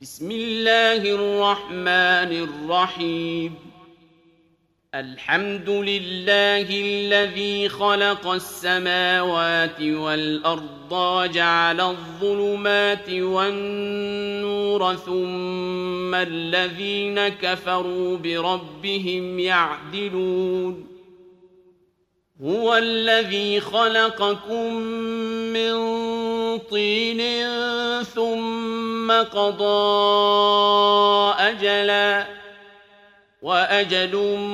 بسم الله الرحمن الرحيم. الحمد لله الذي خلق السماوات والأرض وجعل الظلمات والنور ثم الذين كفروا بربهم يعدلون. هو الذي خلقكم من طين ثم قضى أجلا وأجل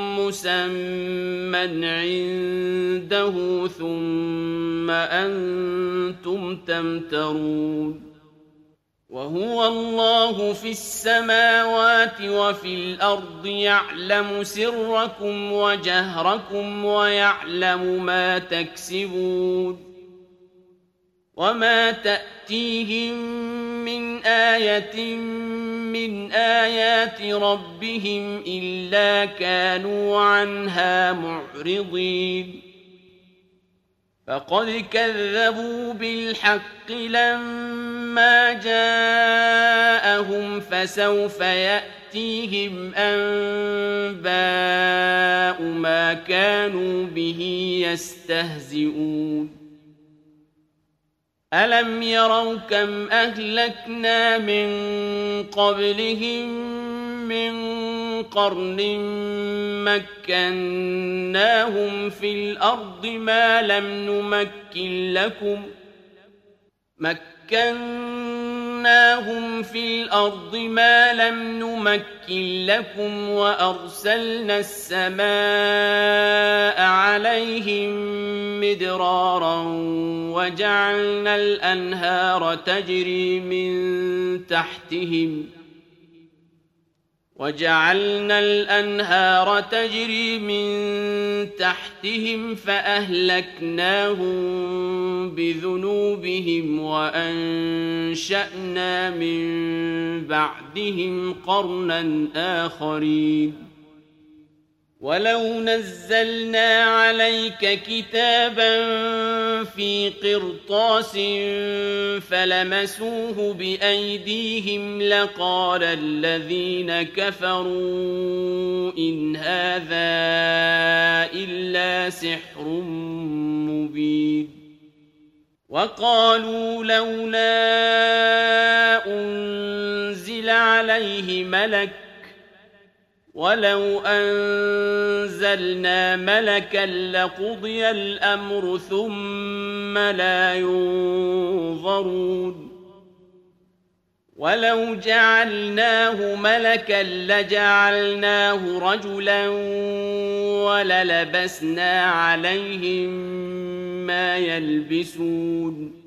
مسمى عنده ثم أنتم تمترون. وهو الله في السماوات وفي الأرض يعلم سركم وجهركم ويعلم ما تكسبون. وما تأتيهم من آية من آيات ربهم إلا كانوا عنها معرضين. فقد كذبوا بالحق لما جاءهم فسوف يأتيهم أنباء ما كانوا به يستهزئون. ألم يروا كم أهلكنا من قبلهم من قرن مكناهم في الأرض ما لم نمكن لكم وأرسلنا السماء عليهم مدرارا وجعلنا الأنهار تجري من تحتهم فأهلكناهم بذنوبهم وأنشأنا من بعدهم قرنا آخرين. ولو نزلنا عليك كتابا في قرطاس فلمسوه بأيديهم لقال الذين كفروا إن هذا إلا سحر مبين. وقالوا لولا أنزل عليه ملك ولو أنزلنا ملكا لقضي الأمر ثم لا ينظرون. ولو جعلناه ملكا لجعلناه رجلا وللبسنا عليهم ما يلبسون.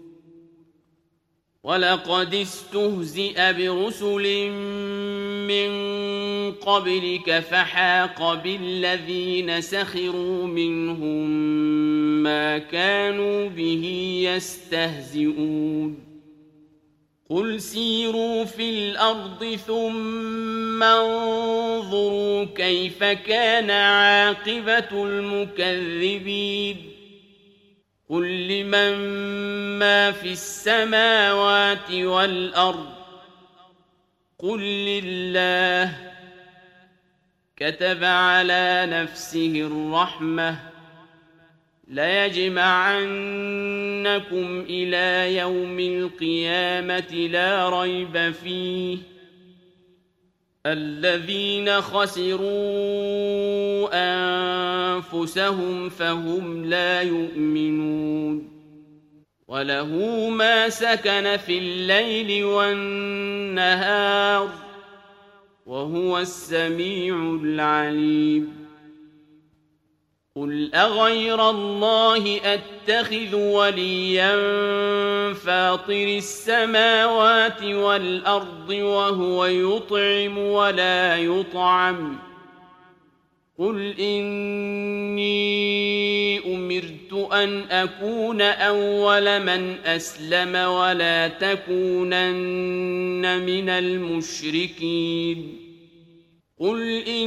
ولقد استهزئ برسل من قبلك فحاق بالذين سخروا منهم ما كانوا به يستهزئون. قل سيروا في الأرض ثم انظروا كيف كان عاقبة المكذبين. قل لمن ما في السماوات والأرض قل لله. كتب على نفسه الرحمة ليجمعنكم إلى يوم القيامة لا ريب فيه. الذين خسروا أنفسهم فهم لا يؤمنون. وله ما سكن في الليل والنهار وهو السميع العليم. قل أغير الله أتخذ وليا فاطر السماوات والأرض وهو يطعم ولا يطعم. قل إني أمرت أن أكون أول من أسلم ولا تكونن من المشركين. قل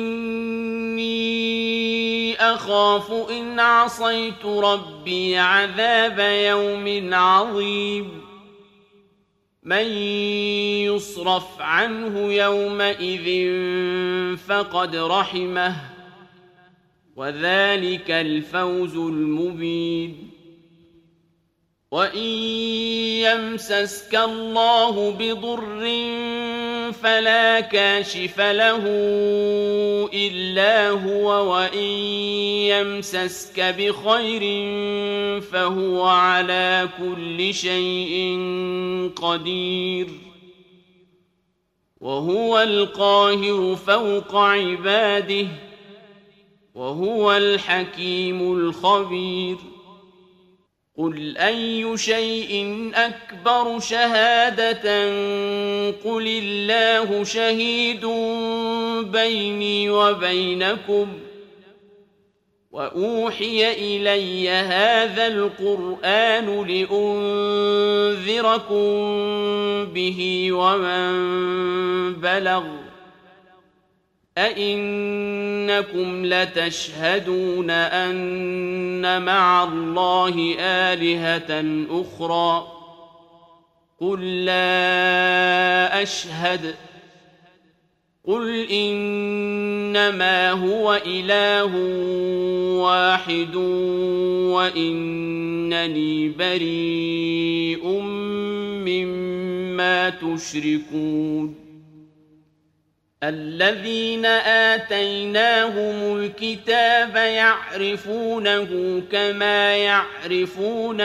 إني أخاف إن عصيت ربي عذاب يوم عظيم. من يصرف عنه يومئذ فقد رحمه وذلك الفوز المبين وإن يمسسك الله بضر فلا كاشف له إلا هو وإن يمسسك بخير فهو على كل شيء قدير وهو القاهر فوق عباده وهو الحكيم الخبير قل أي شيء أكبر شهادة قل الله شهيد بيني وبينكم وأوحي إلي هذا القرآن لأنذركم به ومن بلغ أئنكم لتشهدون أن مع الله آلهة أخرى قل لا أشهد قل إنما هو إله واحد وإنني بريء مما تشركون الذين آتيناهم الكتاب يعرفونه كما يعرفون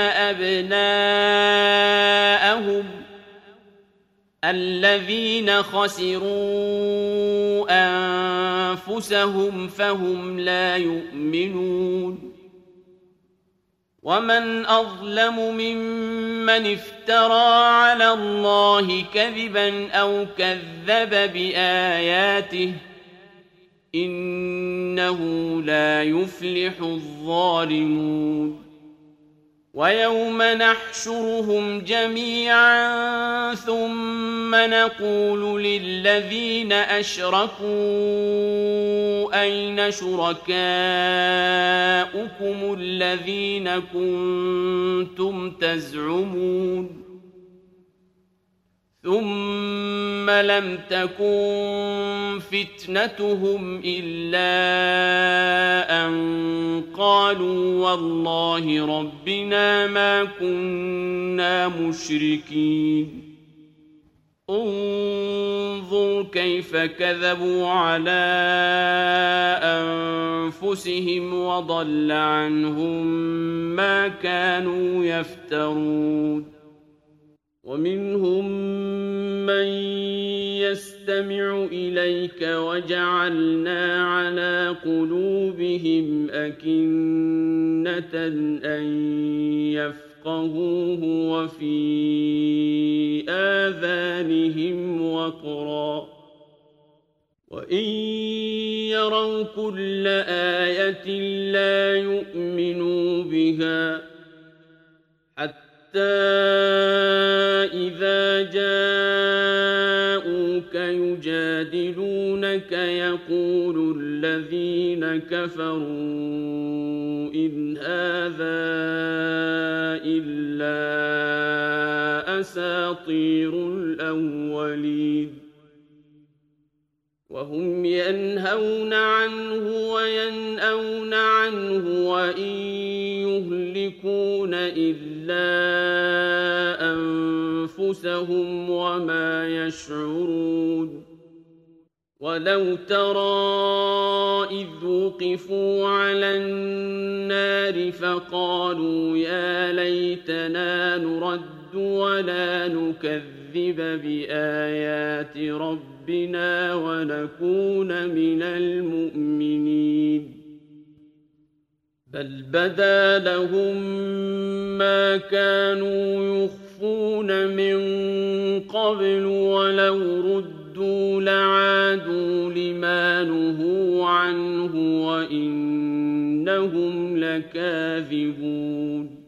أبناءهم الذين خسروا أنفسهم فهم لا يؤمنون ومن أظلم ممن افترى على الله كذبا أو كذب بآياته إنه لا يفلح الظالمون ويوم نحشرهم جميعا ثم نقول للذين أشركوا أين شركاؤكم الذين كنتم تزعمون ثم لم تكن فتنتهم إلا أن قالوا والله ربنا ما كنا مشركين انظر كيف كذبوا على أنفسهم وضل عنهم ما كانوا يفترون ومنهم من يستمع إليك وجعلنا على قلوبهم أكنة أن يفقهوه وفي آذانهم وقرا وإن يروا كل آية لا يؤمنوا بها حتى إذا جاءوك يجادلونك يقول الذين كفروا إن هذا إلا أساطير الأولين وهم ينهون عنه وينأون عنه وإن يهلكون إلا أنفسهم وما يشعرون ولو ترى إذ وقفوا على النار فقالوا يا ليتنا نرد ولا نكذب بآيات ربنا ونكون من المؤمنين بل بدا لهم ما كانوا يخفون من قبل ولو ردوا لعادوا لما نهوا عنه وإنهم لكاذبون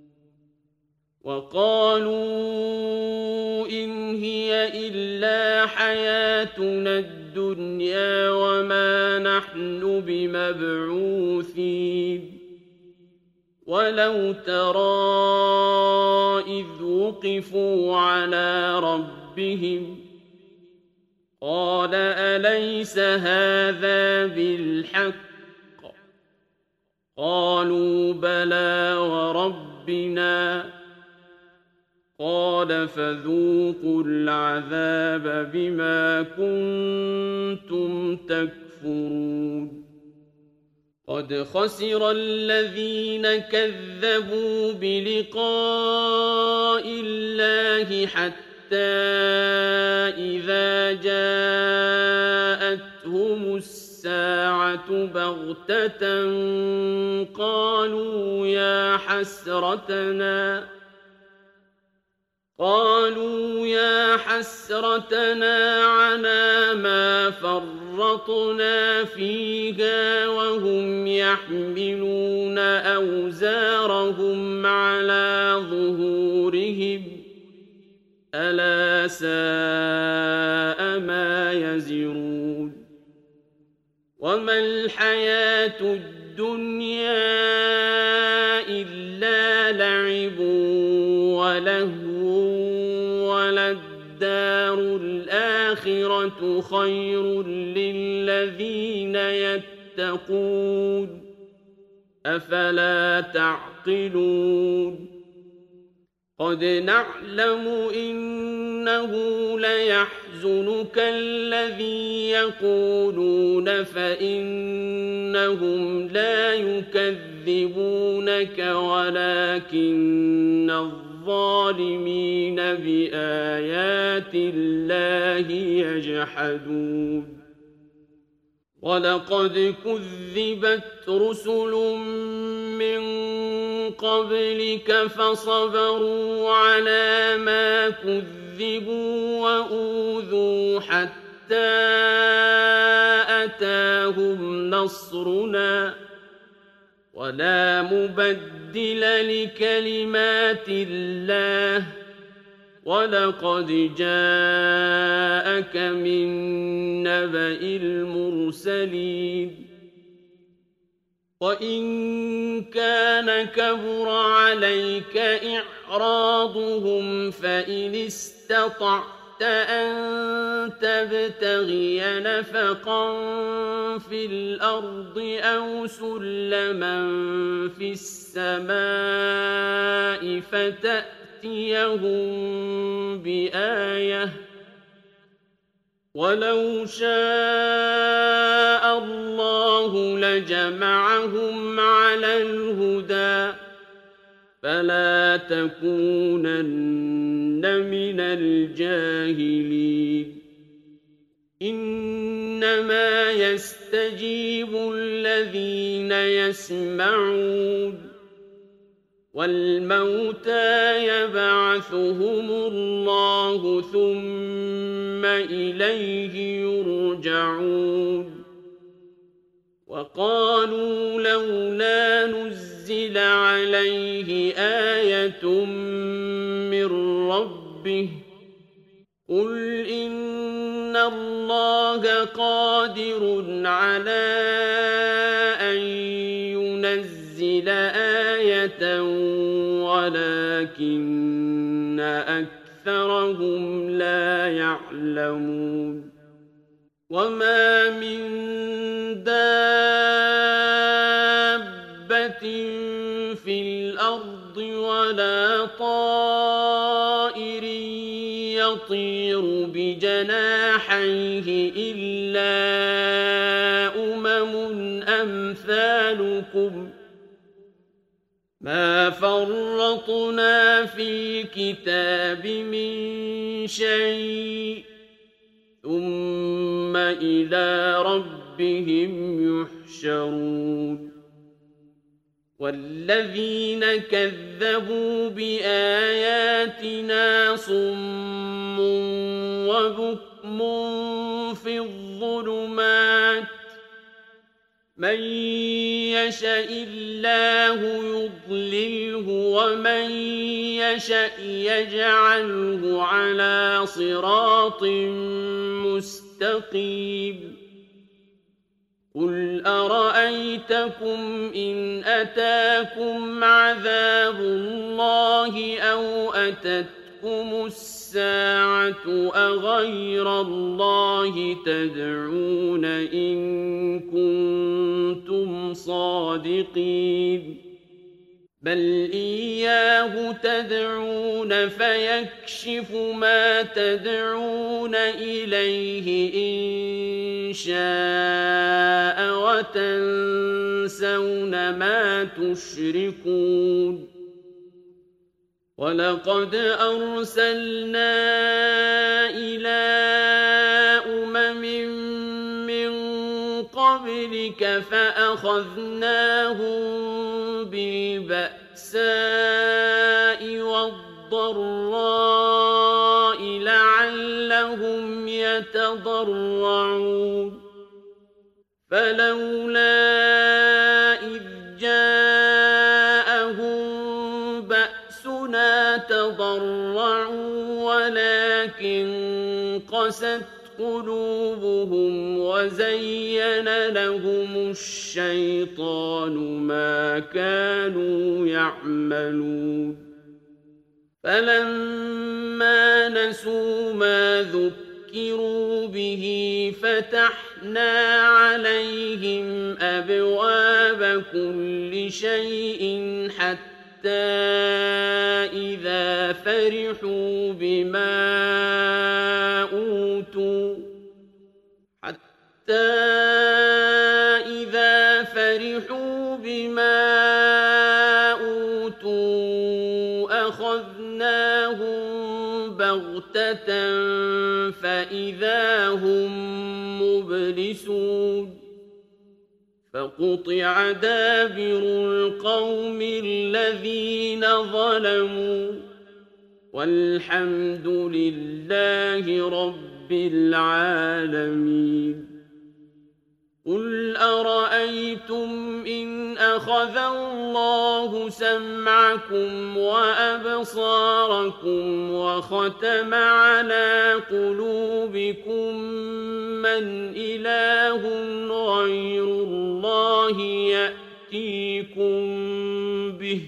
وقالوا إن هي إلا حياتنا الدنيا وما نحن بمبعوثين ولو ترى إذ وقفوا على ربهم قال أليس هذا بالحق قالوا بلى وربنا قال فذوقوا العذاب بما كنتم تكفرون قد خسر الذين كذبوا بلقاء الله حتى إذا جاءتهم الساعة بغتة قالوا يا حسرتنا على ما فرطنا فيها وهم يحملون أوزارهم على ظهورهم ألا ساء ما يزرون وما الحياة الدنيا إلا لعب ولهو وللدار الآخرة خير للذين يتقون أفلا تعقلون قد نعلم إنه ليحزنك الذي يقولون فإنهم لا يكذبونك ولكن الظالمين بآيات الله يجحدون ولقد كذبت رسل من قبلك فصبروا على ما كذبوا وأوذوا حتى أتاهم نصرنا ولا مبدل لكلمات الله ولقد جاءك من نبأ المرسلين وإن كان كبر عليك إعراضهم فإن استطعت أن تبتغي نفقا في الأرض أو سلما في السماء فتأتيهم بآية ولو شاء الله لجمعهم على الهدى فلا تكونن من الجاهلين إنما يستجيب الذين يسمعون والموتى يبعثهم الله ثم إليه يرجعون وقالوا لولا نزل عليه آية من ربه قل إن الله قادر على أن ينزل آية ولكن أكثرهم لا يعلمون وما من دابة في الأرض ولا طائر يطير بجناحيه إلا أمثالكم ما فرطنا في كتاب من شيء ثم إلى ربهم يحشرون والذين كذبوا بآياتنا صم وبكم في الظلمات من يشاء الله يضلله ومن يشاء يجعله على صراط مستقيم قُلْ أَرَأَيْتَكُمْ إِنْ أَتَاكُمْ عَذَابُ اللَّهِ أَوْ أَتَتْكُمُ السَّاعَةُ أَغَيْرَ اللَّهِ تَدْعُونَ إِن كُنتُمْ صَادِقِينَ بَلْ إِيَّاهُ تَدْعُونَ فَيَكْشِفُ مَا تَدْعُونَ إِلَيْهِ إِن شَاءَ وَتَنسَوْنَ مَا تُشْرِكُونَ وَلَقَدْ أَرْسَلْنَا إِلَىٰ أُمَمٍ مِّن قَبْلِكَ فَأَخَذْنَاهُم بِالْبَأْسَاءِ وَالضَّرَّاءِ لَعَلَّهُمْ يَتَضَرَّعُونَ فَلَوْلَا إِذْ جَاءَهُم بَأْسُنَا تَضَرَّعُوا وَلَٰكِن قَسَتْ قُلُوبُهُمْ وَزَيَّنَ لَهُمُ الشَّيْطَانُ مَا كَانُوا يَعْمَلُونَ فَلَمَّا نَسُوا مَا ذُكِّرُوا بِهِ فَتَحْنَا عَلَيْهِمْ أَبْوَابَ كُلِّ شَيْءٍ حَتَّىٰ إِذَا فَرِحُوا بِمَا أُوتُوا أَخَذْنَاهُم بَغْتَةً فَإِذَا هُم مُّبْلِسُونَ فَقُطِعَ دَابِرُ الْقَوْمِ الَّذِينَ ظَلَمُوا وَالْحَمْدُ لِلَّهِ رَبِّ الْعَالَمِينَ قُلْ أَرَأَيْتُمْ إِنْ أَخَذَ اللَّهُ سَمْعَكُمْ وَأَبْصَارَكُمْ وَخَتَمَ عَلَىٰ قُلُوبِكُم مَّنْ إِلَٰهٌ غَيْرُ اللَّهِ يَأْتِيكُم بِهِ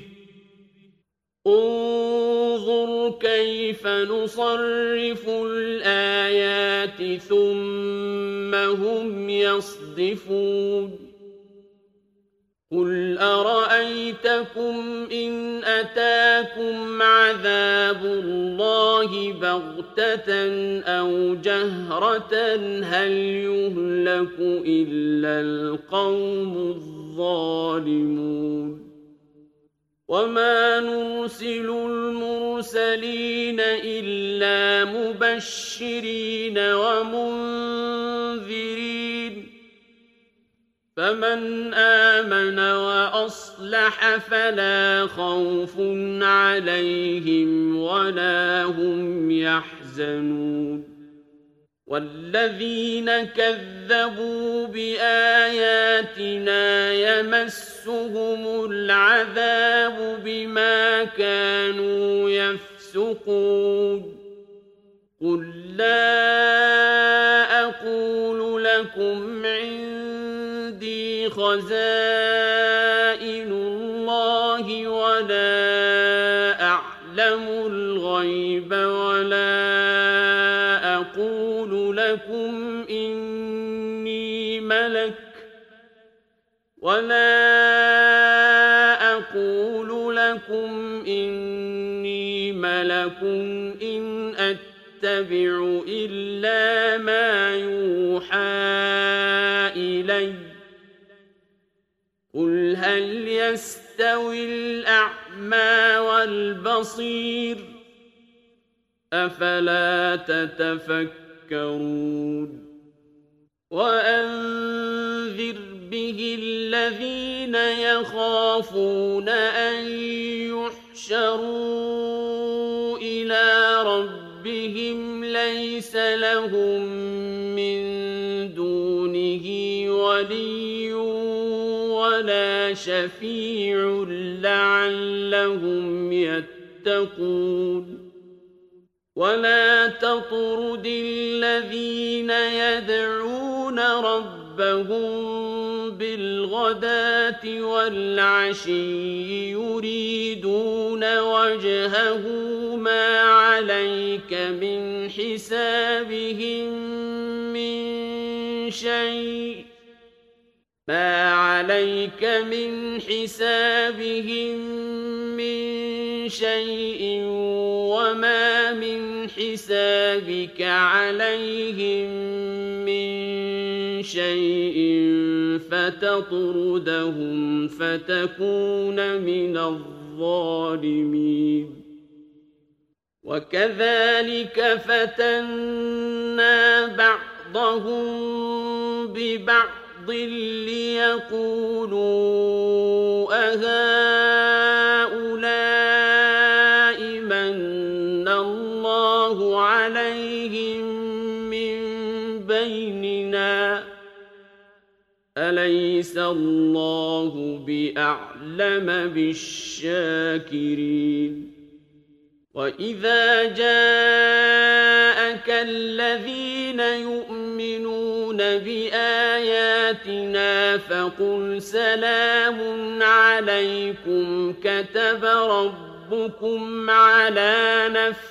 انظُرْ كَيْفَ نُصَرِّفُ الْآيَاتِ ثُمَّ هُمْ يَصْدِفُونَ قُلْ أَرَأَيْتَكُمْ إِنْ أَتَاكُمْ عَذَابُ اللَّهِ بَغْتَةً أَوْ جَهْرَةً هَلْ يُهْلَكُ إِلَّا الْقَوْمُ الظَّالِمُونَ وَمَا نُرْسِلُ الْمُرْسَلِينَ إِلَّا مُبَشِّرِينَ وَمُنذِرِينَ فَمَنْ آمَنَ وَأَصْلَحَ فَلَا خَوْفٌ عَلَيْهِمْ وَلَا هُمْ يَحْزَنُونَ وَالَّذِينَ كَذَّبُوا بِآيَاتِنَا يَمَسُّهُمُ الْعَذَابُ بِمَا كَانُوا يَفْسُقُونَ قُل لَّا أَقُولُ لَكُمْ عِندِي خَزَائِنُ اللَّهِ وَلَا أَعْلَمُ الْغَيْبَ وَلَا أَقُولُ لَكُمْ إِنِّي مَلَكٌ إِنْ أَتَّبِعُ إِلَّا مَا يُوحَىٰ إِلَيَّ قُلْ هَلْ يَسْتَوِي الْأَعْمَىٰ وَالْبَصِيرُ أَفَلَا تَتَفَكَّرُونَ وَأَنذِرْ بِهِ الَّذِينَ يَخَافُونَ أَن يُحْشَرُوا إِلَىٰ رَبِّهِمْ لَيْسَ لَهُم مِّن دُونِهِ وَلِيٌّ وَلَا شَفِيعٌ لَّعَلَّهُمْ يَتَّقُونَ وَلَا تَطْرُدِ الَّذِينَ يَدْعُونَ رَبَّهُمْ ربهم بالغداة والعشي يريدون وجهه ما عليك من حسابهم من شيء وما من حسابك عليهم من شيء فتطردهم فتكون من الظالمين وكذلك فتنا بعضهم ببعض ليقولوا أهؤلاء من الله عليهم من بيننا أليس الله بأعلم بالشاكرين وإذا جاءك الذين يؤمنون بآياتنا فقل سلام عليكم كتب ربكم على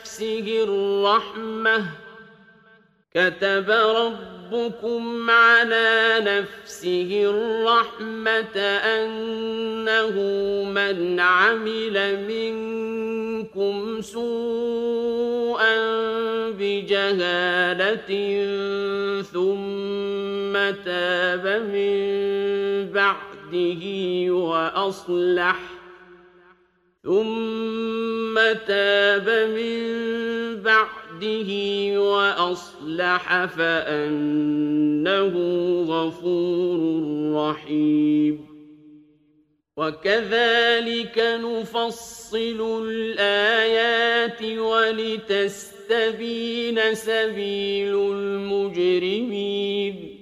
نفسه الرحمة أنه من عمل منكم سوءا بجهالة ثم تاب من بعده وأصلح فأنه غفور رحيم وكذلك نفصل الآيات ولتستبين سبيل المجرمين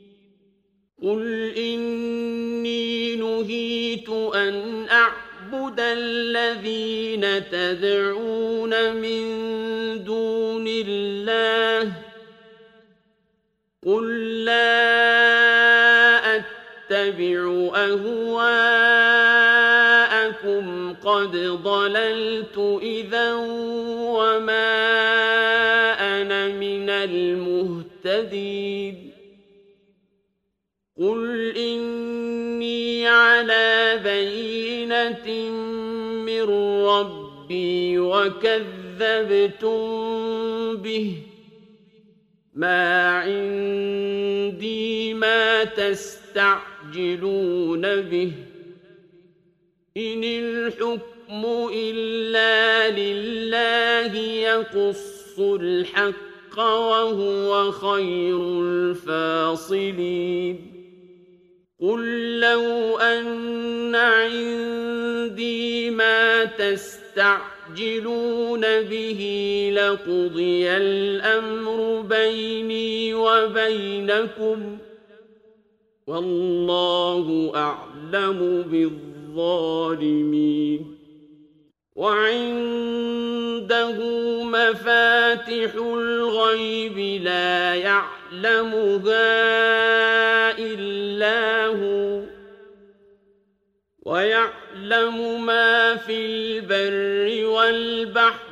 قل إني نهيت أن أعبد الذين تدعون من دون الله قل لا أتبع أهواءكم قد ضللت إذا وما أنا من المهتدين قل إني على بينة من ربي وكذبتم به ما عندي ما تستعجلون به إن الحكم إلا لله يقص الحق وهو خير الفاصلين قل لو أن عندي ما تستعجلون به لقضي الأمر بيني وبينكم والله أعلم بالظالمين وعنده مفاتح الغيب لا يعلمها إلا هو ويعلم ما في البر والبحر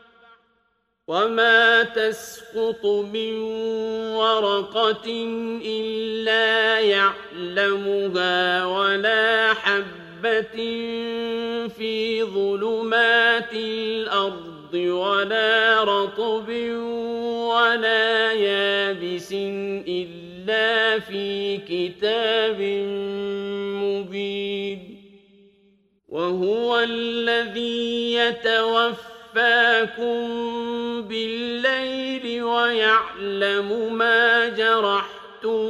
وما تسقط من ورقة إلا يعلمها ولا حبة في ظلمات الأرض ولا رطب ولا يابس إلا في كتاب مبين وهو الذي يتوفاكم بالليل ويعلم ما جرحتم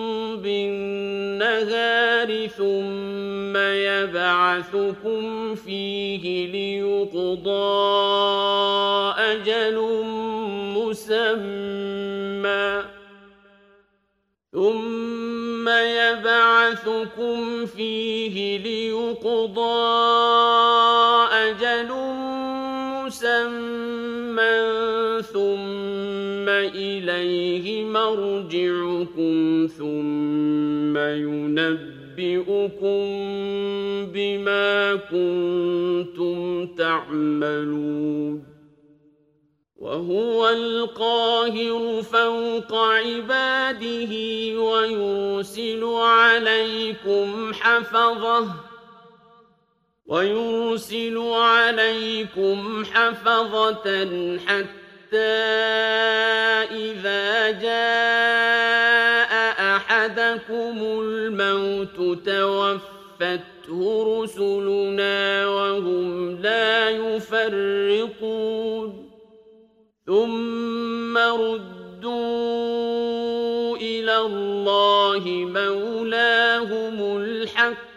بالنهار ثم يبعثكم فيه ليقضى أجل مسمى ثم إليه إليه مرجعكم ثم ينبئكم بما كنتم تعملون وهو القاهر فوق عباده ويرسل عليكم حفظة حتى إذا جاء أحدكم الموت توفته رسلنا وهم لا يفرطون ثم ردوا إلى الله مولاهم الحق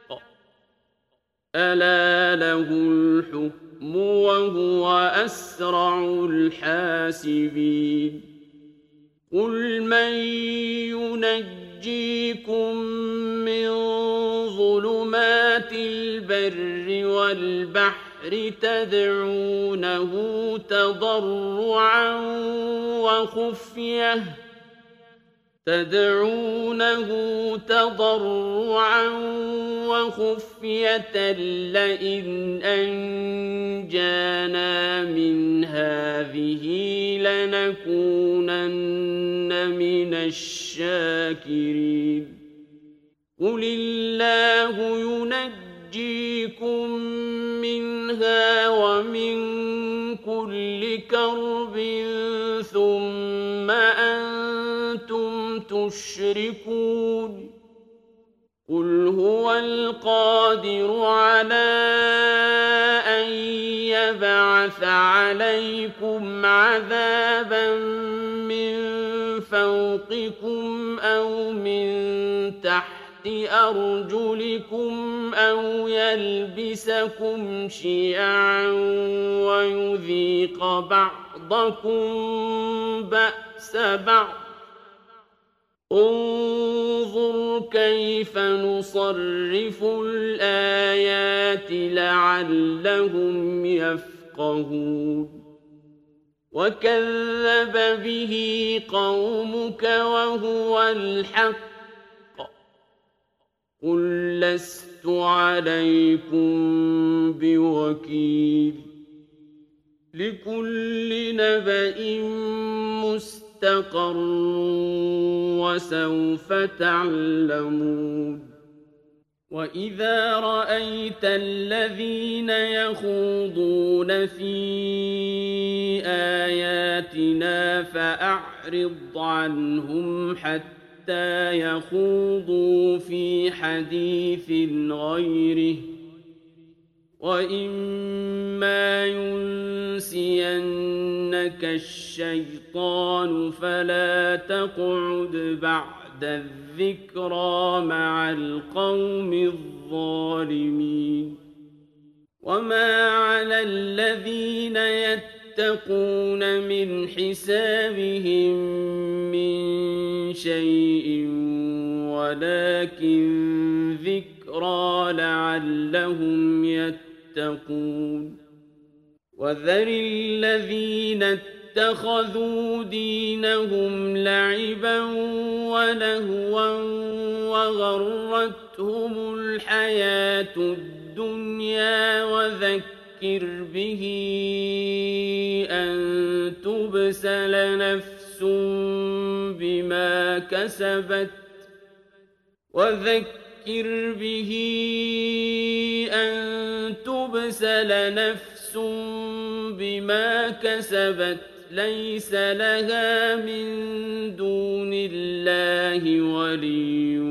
ألا له الحكم وهو أسرع الحاسبين قل من ينجيكم من ظلمات البر والبحر تدعونه تضرعا وخفية لئن أنجانا من هذه لنكونن من الشاكرين قل الله ينجيكم منها ومن كل كرب ثم أنتم تشركون قل هو القادر على أن يبعث عليكم عذابا من فوقكم أو من تحت أرجلكم أو يلبسكم شيعا ويذيق بعضكم بأس بعض انظر كيف نصرف الآيات لعلهم يفقهون وكذب به قومك وهو الحق قل لست عليكم بوكيل لكل نبأ مستقر وسوف تعلمون وإذا رأيت الذين يخوضون في آياتنا فأعرض عنهم حتى يخوضوا في حديث غيره وإما ينسينك الشيطان فلا تقعد بعد الذكرى مع القوم الظالمين وما على الذين يتقون من حسابهم من شيء ولكن ذكرى لعلهم يتقون وذر الذين اتخذوا دينهم لعبا ولهوا وغرتهم الحياة الدنيا وذكر به أن تبسل نفس بما كسبت ليس لها من دون الله ولي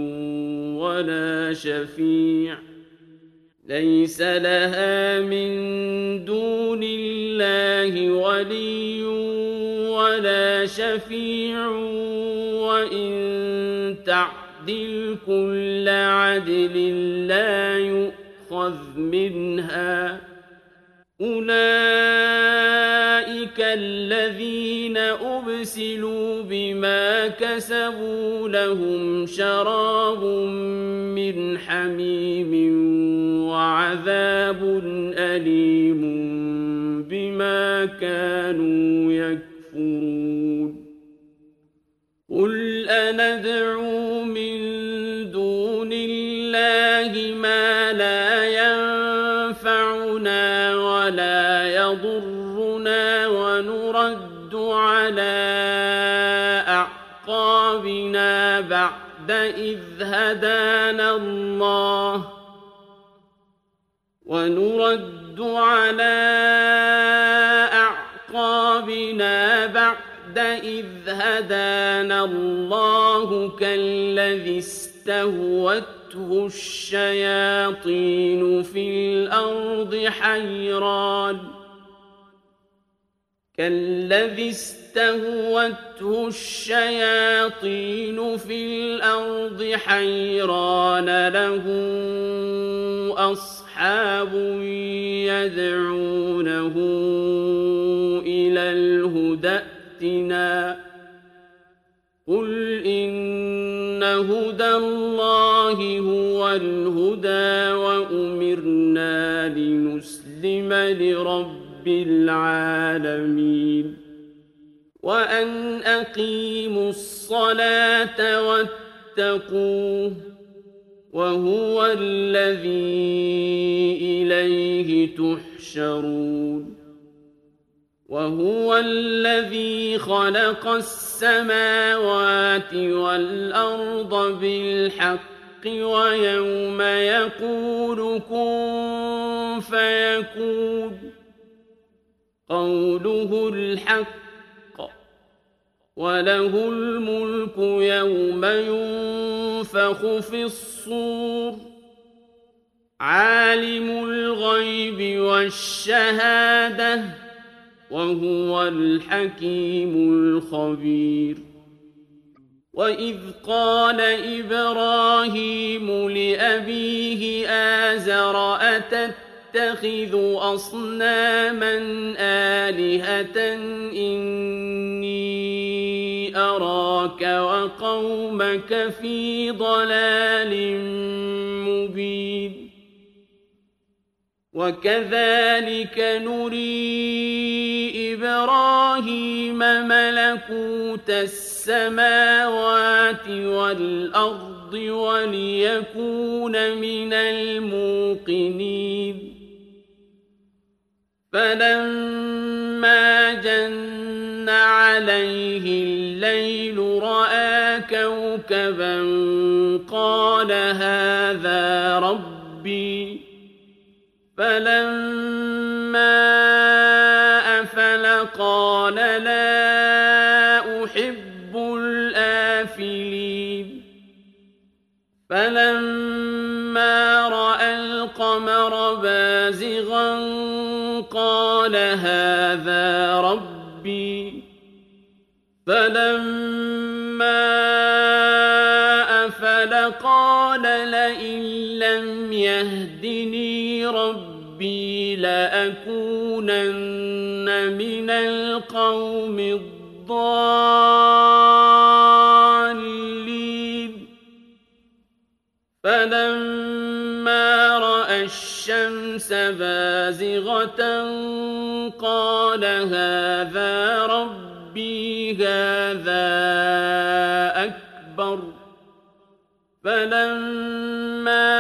ولا شفيع وإن تعدل كل عدل لا يؤخذ منها أولئك الذين أبسلوا بما كسبوا لهم شراب من حميم وعذاب أليم بما كانوا يكفرون قل أندعو من دون الله ما لا ينفعنا ولا يضرنا ونرد على أعقابنا بعد إذ هدانا الله كالذي استهوته الشياطين في الأرض حيران له أصحاب يدعونه إلى الهدى ائتنا قل إن هدى الله هو الهدى وأمرنا لنسلم لرب العالمين وأن أقيموا الصلاة واتقوه وهو الذي إليه تحشرون وهو الذي خلق السماوات والأرض بالحق ويوم يقول كن فيكون قوله الحق وله الملك يوم ينفخ في الصور عالم الغيب والشهادة وهو الحكيم الخبير وإذ قال إبراهيم لأبيه آزر أتتخذ أصناما آلهة إني أراك وقومك في ضلال مبين وكذلك نري إبراهيم ملكوت السماوات والأرض وليكون من الموقنين فلما جن عليه الليل رأى كوكبا قال هذا ربي فلما أفل قال لا أحب الآفلين فلما رأى القمر بازغا قال هذا ربي فلما أفل قال لئن لم يهدني ربي لأكونن من القوم الضالين فلما رأى الشمس بازغة قال هذا ربي هذا أكبر فلما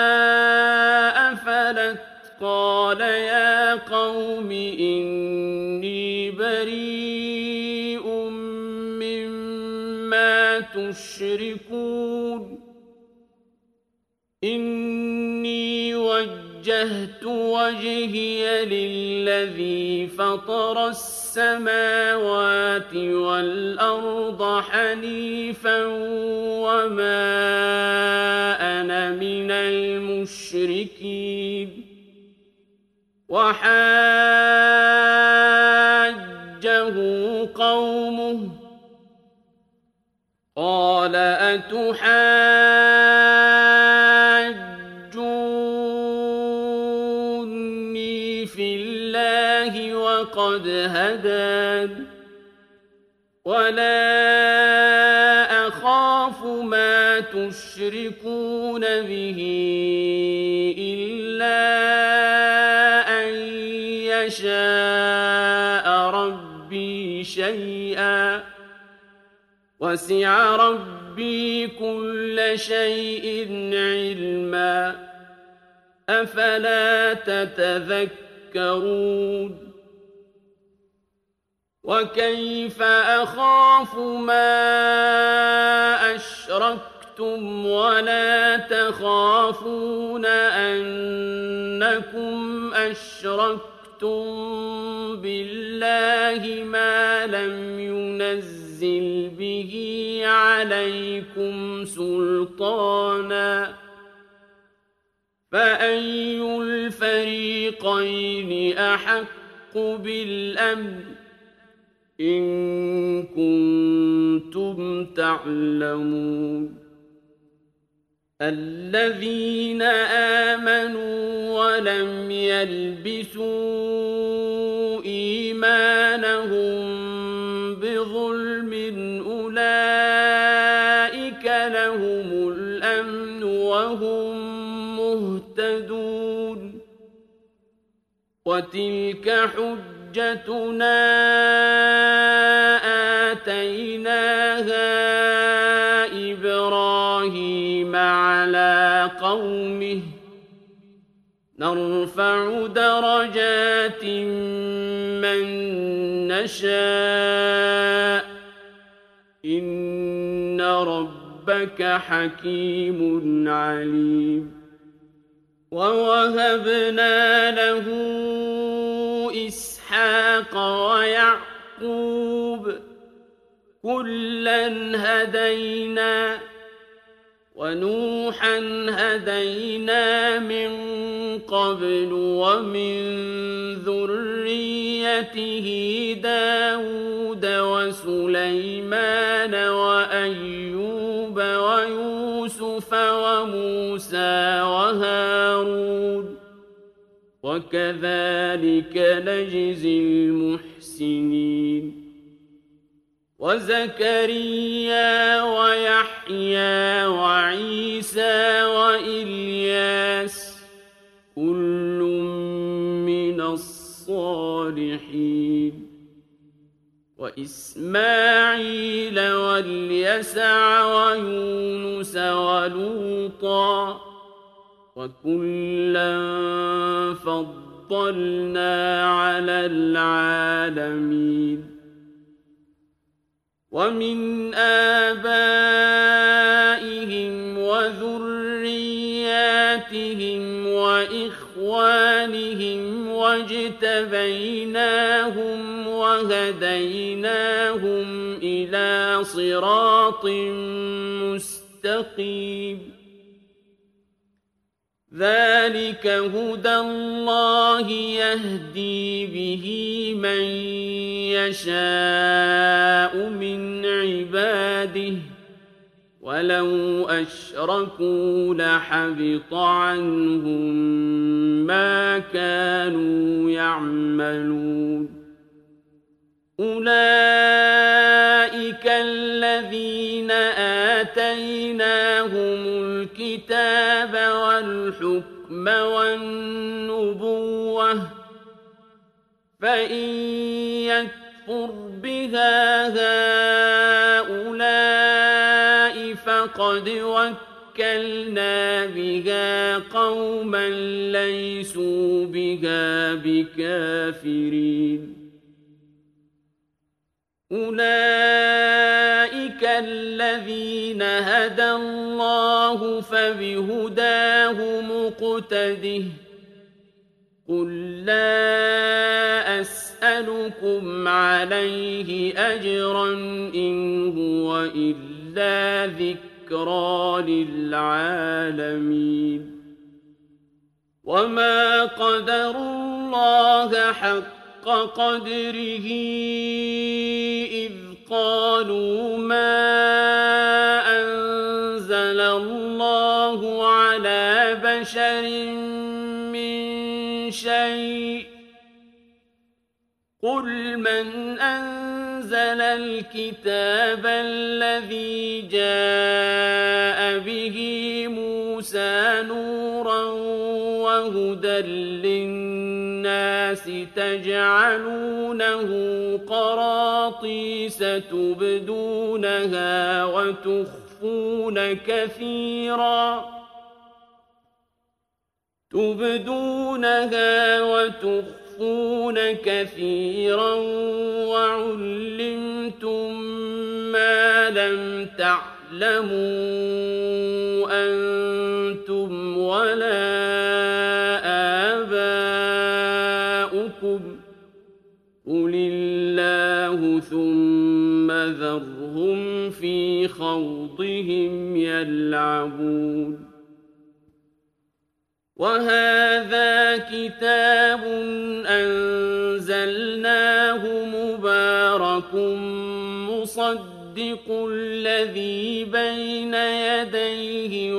أفلت قال يا قوم إني بريء مما تشركون إني وجهت وجهي للذي فطر السماوات والأرض حنيفا وما أنا من المشركين وحاجه قومه قال أتحاجوني في الله وقد هدان ولا أخاف ما تشركون به إلا أن يشاء ربي شيئا وسع ربي كل شيء علما أفلا تتذكرون وكيف أخاف ما أشركتم ولا تخافون أنكم أشركتم بالله ما لم ينزل به عليكم سلطانا فأي الفريقين أحق بالأمن إن كنتم تعلمون الذين آمنوا ولم يلبسوا إيمانهم بظلم أولئك لهم الأمن وهم مهتدون وتلك حجتنا آتيناها إبراهيم على قومه نرفع درجات من نشاء إن ربك حكيم عليم ووهبنا له إسحاق ويعقوب كلا هدينا ونوحا هدينا من قبل ومن ذريته داود وسليمان وأيوب ويوسف وموسى وهارون وكذلك نجزي المحسنين وزكريا ويحيى وعيسى وإلياس كل من الصالحين وإسماعيل واليسع ويونس ولوطا وكلا فضلنا على العالمين ومن آبائهم وذرياتهم وإخوانهم واجتبيناهم وهديناهم إلى صراط مستقيم ذلك هدى الله يهدي به من يشاء من عباده ولو أشركوا لحبط عنهم ما كانوا يعملون أولئك الذين آتيناهم الكتاب والحكم والنبوة فإن يكفر بها هؤلاء فقد وكلنا بها قوما ليسوا بها بكافرين أولئك الذين هدى الله فبهداه مقتده قل لا أسألكم عليه أجرا إن هو إلا ذكرى للعالمين وما قدروا الله حق قدره إذ قالوا ما أنزل الله على بشر من شيء قل من أنزل الكتاب الذي جاء به موسى نورا وهدى للناس الناس تجعلونه قراطيس تبدونها وتخفون كثيرا وعلمتم ما لم تعلموا أنتم ولا آباؤكم قل الله ثم ذرهم في خوضهم يلعبون وهذا كتاب أنزلناه مبارك مصدق الذي بين يديه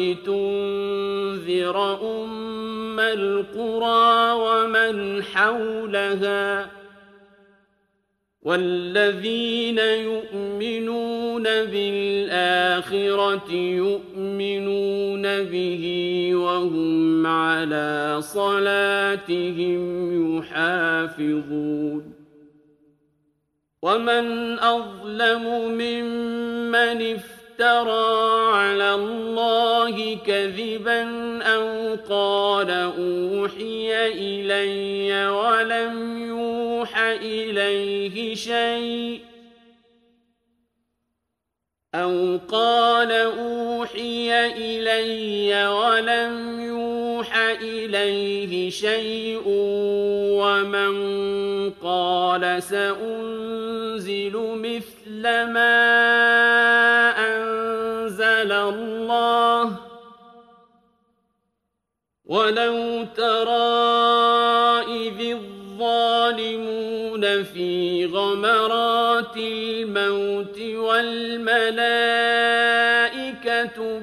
ولتنذر أم القرى ومن حولها والذين يؤمنون بالآخرة يؤمنون به وهم على صلاتهم يحافظون ومن أظلم ممن افترى على الله كذبا أو قال أوحي إلي ولم يوح إليه شيء ومن قال سأنزل مثل ما أنزل الله ولو ترى إذ الظالمون في غمرات الموت والملائكة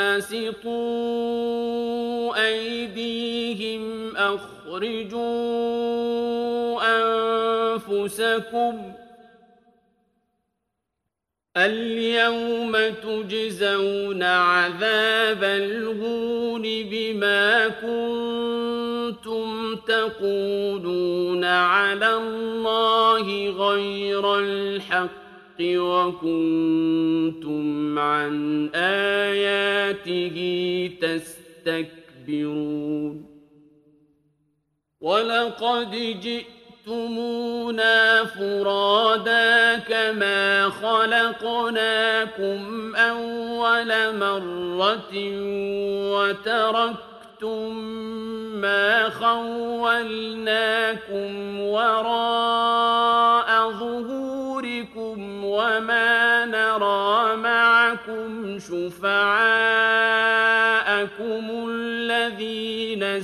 باسطوا أيديهم أخرجوا أنفسكم اليوم تجزون عذاب الهون بما كنتم تقولون على الله غير الحق وكنتم عن آياته تستكبرون ولقد جئتمونا فرادا كما خلقناكم أول مرة وتركتم ما خولناكم وراء ظهوركم وما نرى معكم شفعاءكم الذين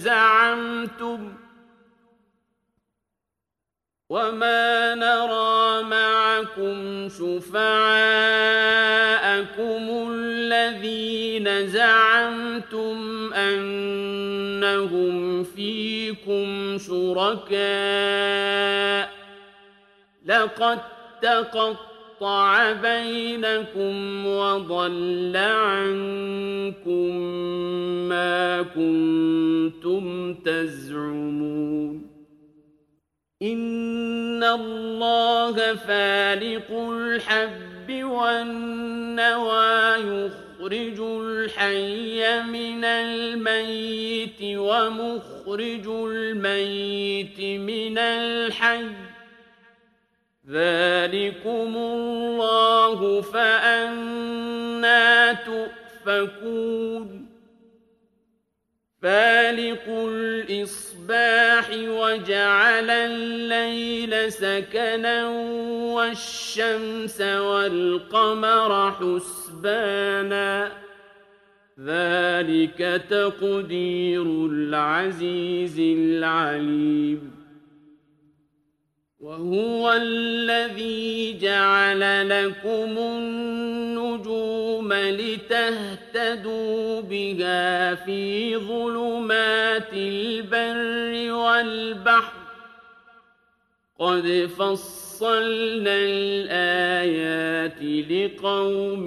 زعمتم أنهم فيكم شركاء لقد تقطع بينكم وضل عنكم ما كنتم تزعمون إن الله فالق الحب والنوى يخرج الحي من الميت ومخرج الميت من الحي ذلكم الله فأنى تؤفكون فالق الإصباح وجعل الليل سكنا والشمس والقمر حسبانا ذلك تقدير العزيز العليم وهو الذي جعل لكم النجوم لتهتدوا بها في ظلمات البر والبحر قد فصلنا الآيات لقوم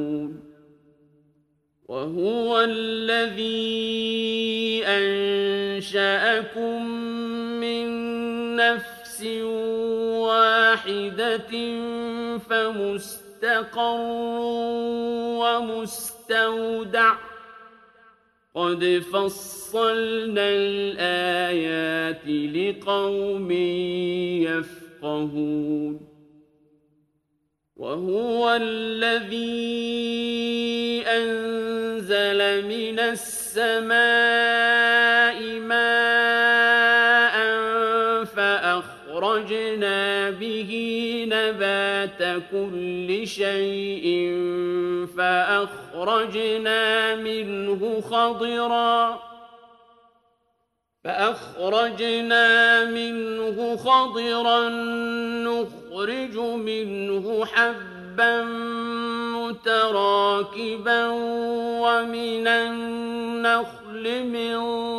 يعلمون وهو الذي أنشأ أنشأكم من نفس واحدة فمستقر ومستودع قد فصلنا الآيات لقوم يفقهون وهو الذي أنزل من السماء ماء فأخرجنا به نبات كل شيء فأخرجنا منه خضرا نخرج منه حبا متراكبا ومن النخل من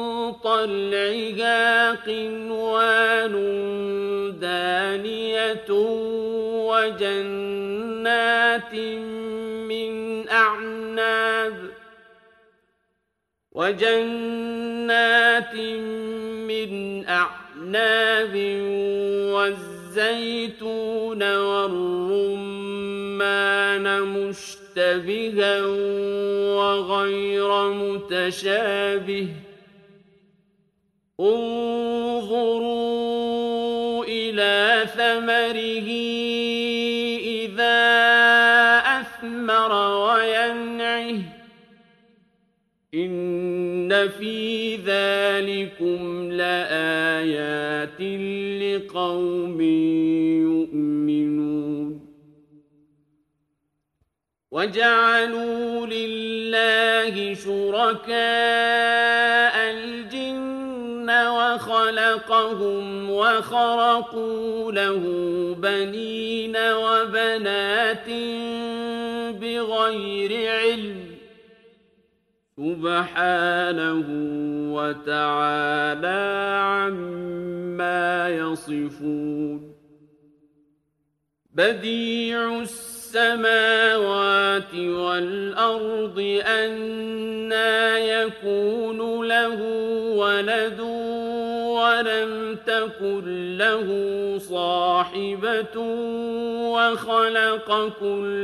طلعها قنوان دانية وجنات من أعناب والزيتون والرمان مشتبها وغير متشابه انظروا إلى ثمره إذا أثمر وينعه إن في ذلكم لآيات لقوم يؤمنون وجعلوا لله شركاء الجن وخلقهم وخرقوا له بنين وبنات بغير علم سبحانه وتعالى عما يصفون بديع السماوات والأرض أنى يكون له ولد ولم تكن له صاحبة وخلق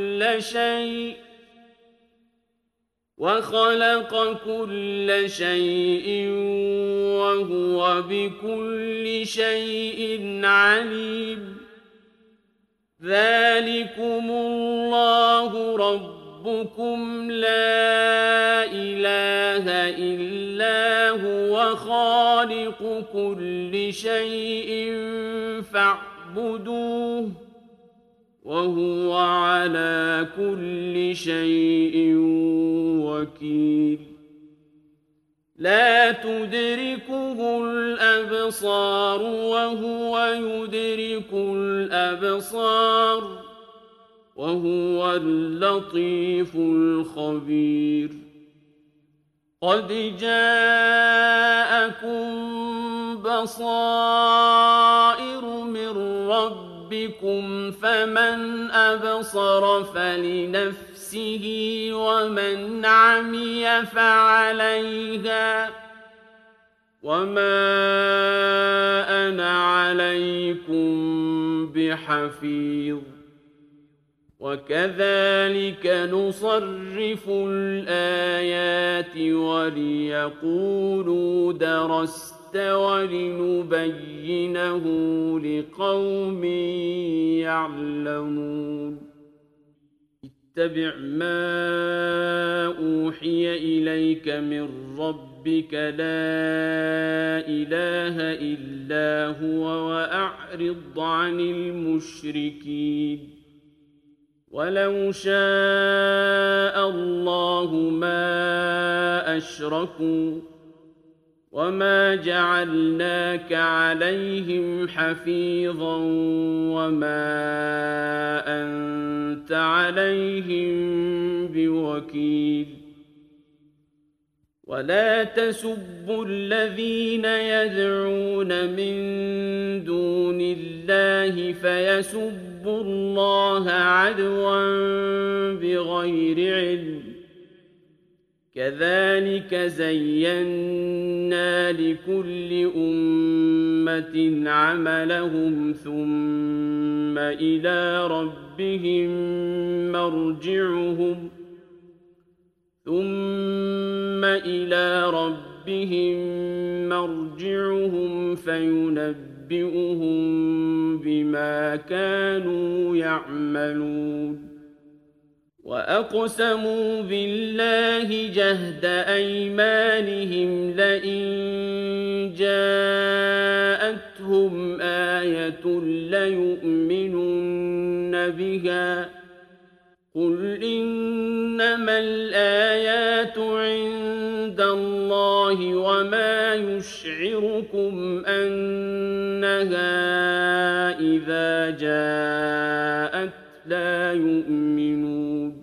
كل شيء وهو بكل شيء عليم ذلكم الله ربكم لا إله إلا هو خالق كل شيء فاعبدوه وهو على كل شيء وكيل لا تدركه الأبصار وهو يدرك الأبصار وهو اللطيف الخبير قد جاءكم بصائر من ربكم فمن أبصر فلنفسه ومن عمي فعليها وما أنا عليكم بحفيظ وكذلك نصرف الآيات وليقولوا درست ولنبينه لقوم يعلمون اتبع ما أوحي إليك من ربك لا إله إلا هو وأعرض عن المشركين ولو شاء الله ما أشركوا وما جعلناك عليهم حفيظا وما أنت عليهم بوكيل ولا تسبوا الذين يدعون من دون الله فيسبوا الله عدوا بغير علم كذلك زينا لكل أمة عملهم ثم إلى ربهم مرجعهم فينبئهم بما كانوا يعملون وأقسموا بالله جهد أيمانهم لئن جاءتهم آية ليؤمنن بها قل إنما الآيات عند الله وما يشعركم أنها إذا جاءت لا يؤمنون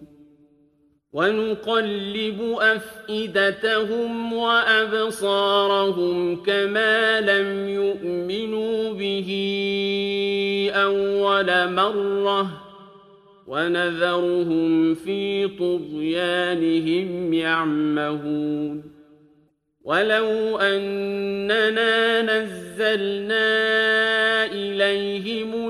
ونقلب أفئدتهم وأبصارهم كما لم يؤمنوا به أول مرة ونذرهم في طغيانهم يعمهون ولو أننا نزلنا إليهم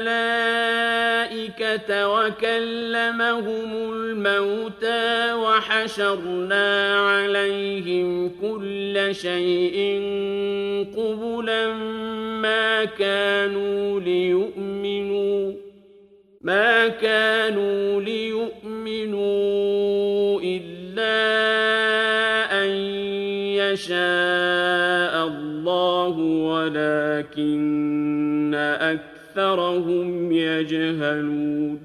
الملائكة وكلمهم الموتى وحشرنا عليهم كل شيء قبلا ما كانوا ليؤمنوا إلا أن يشاء الله ولكن أكثرهم يجهلون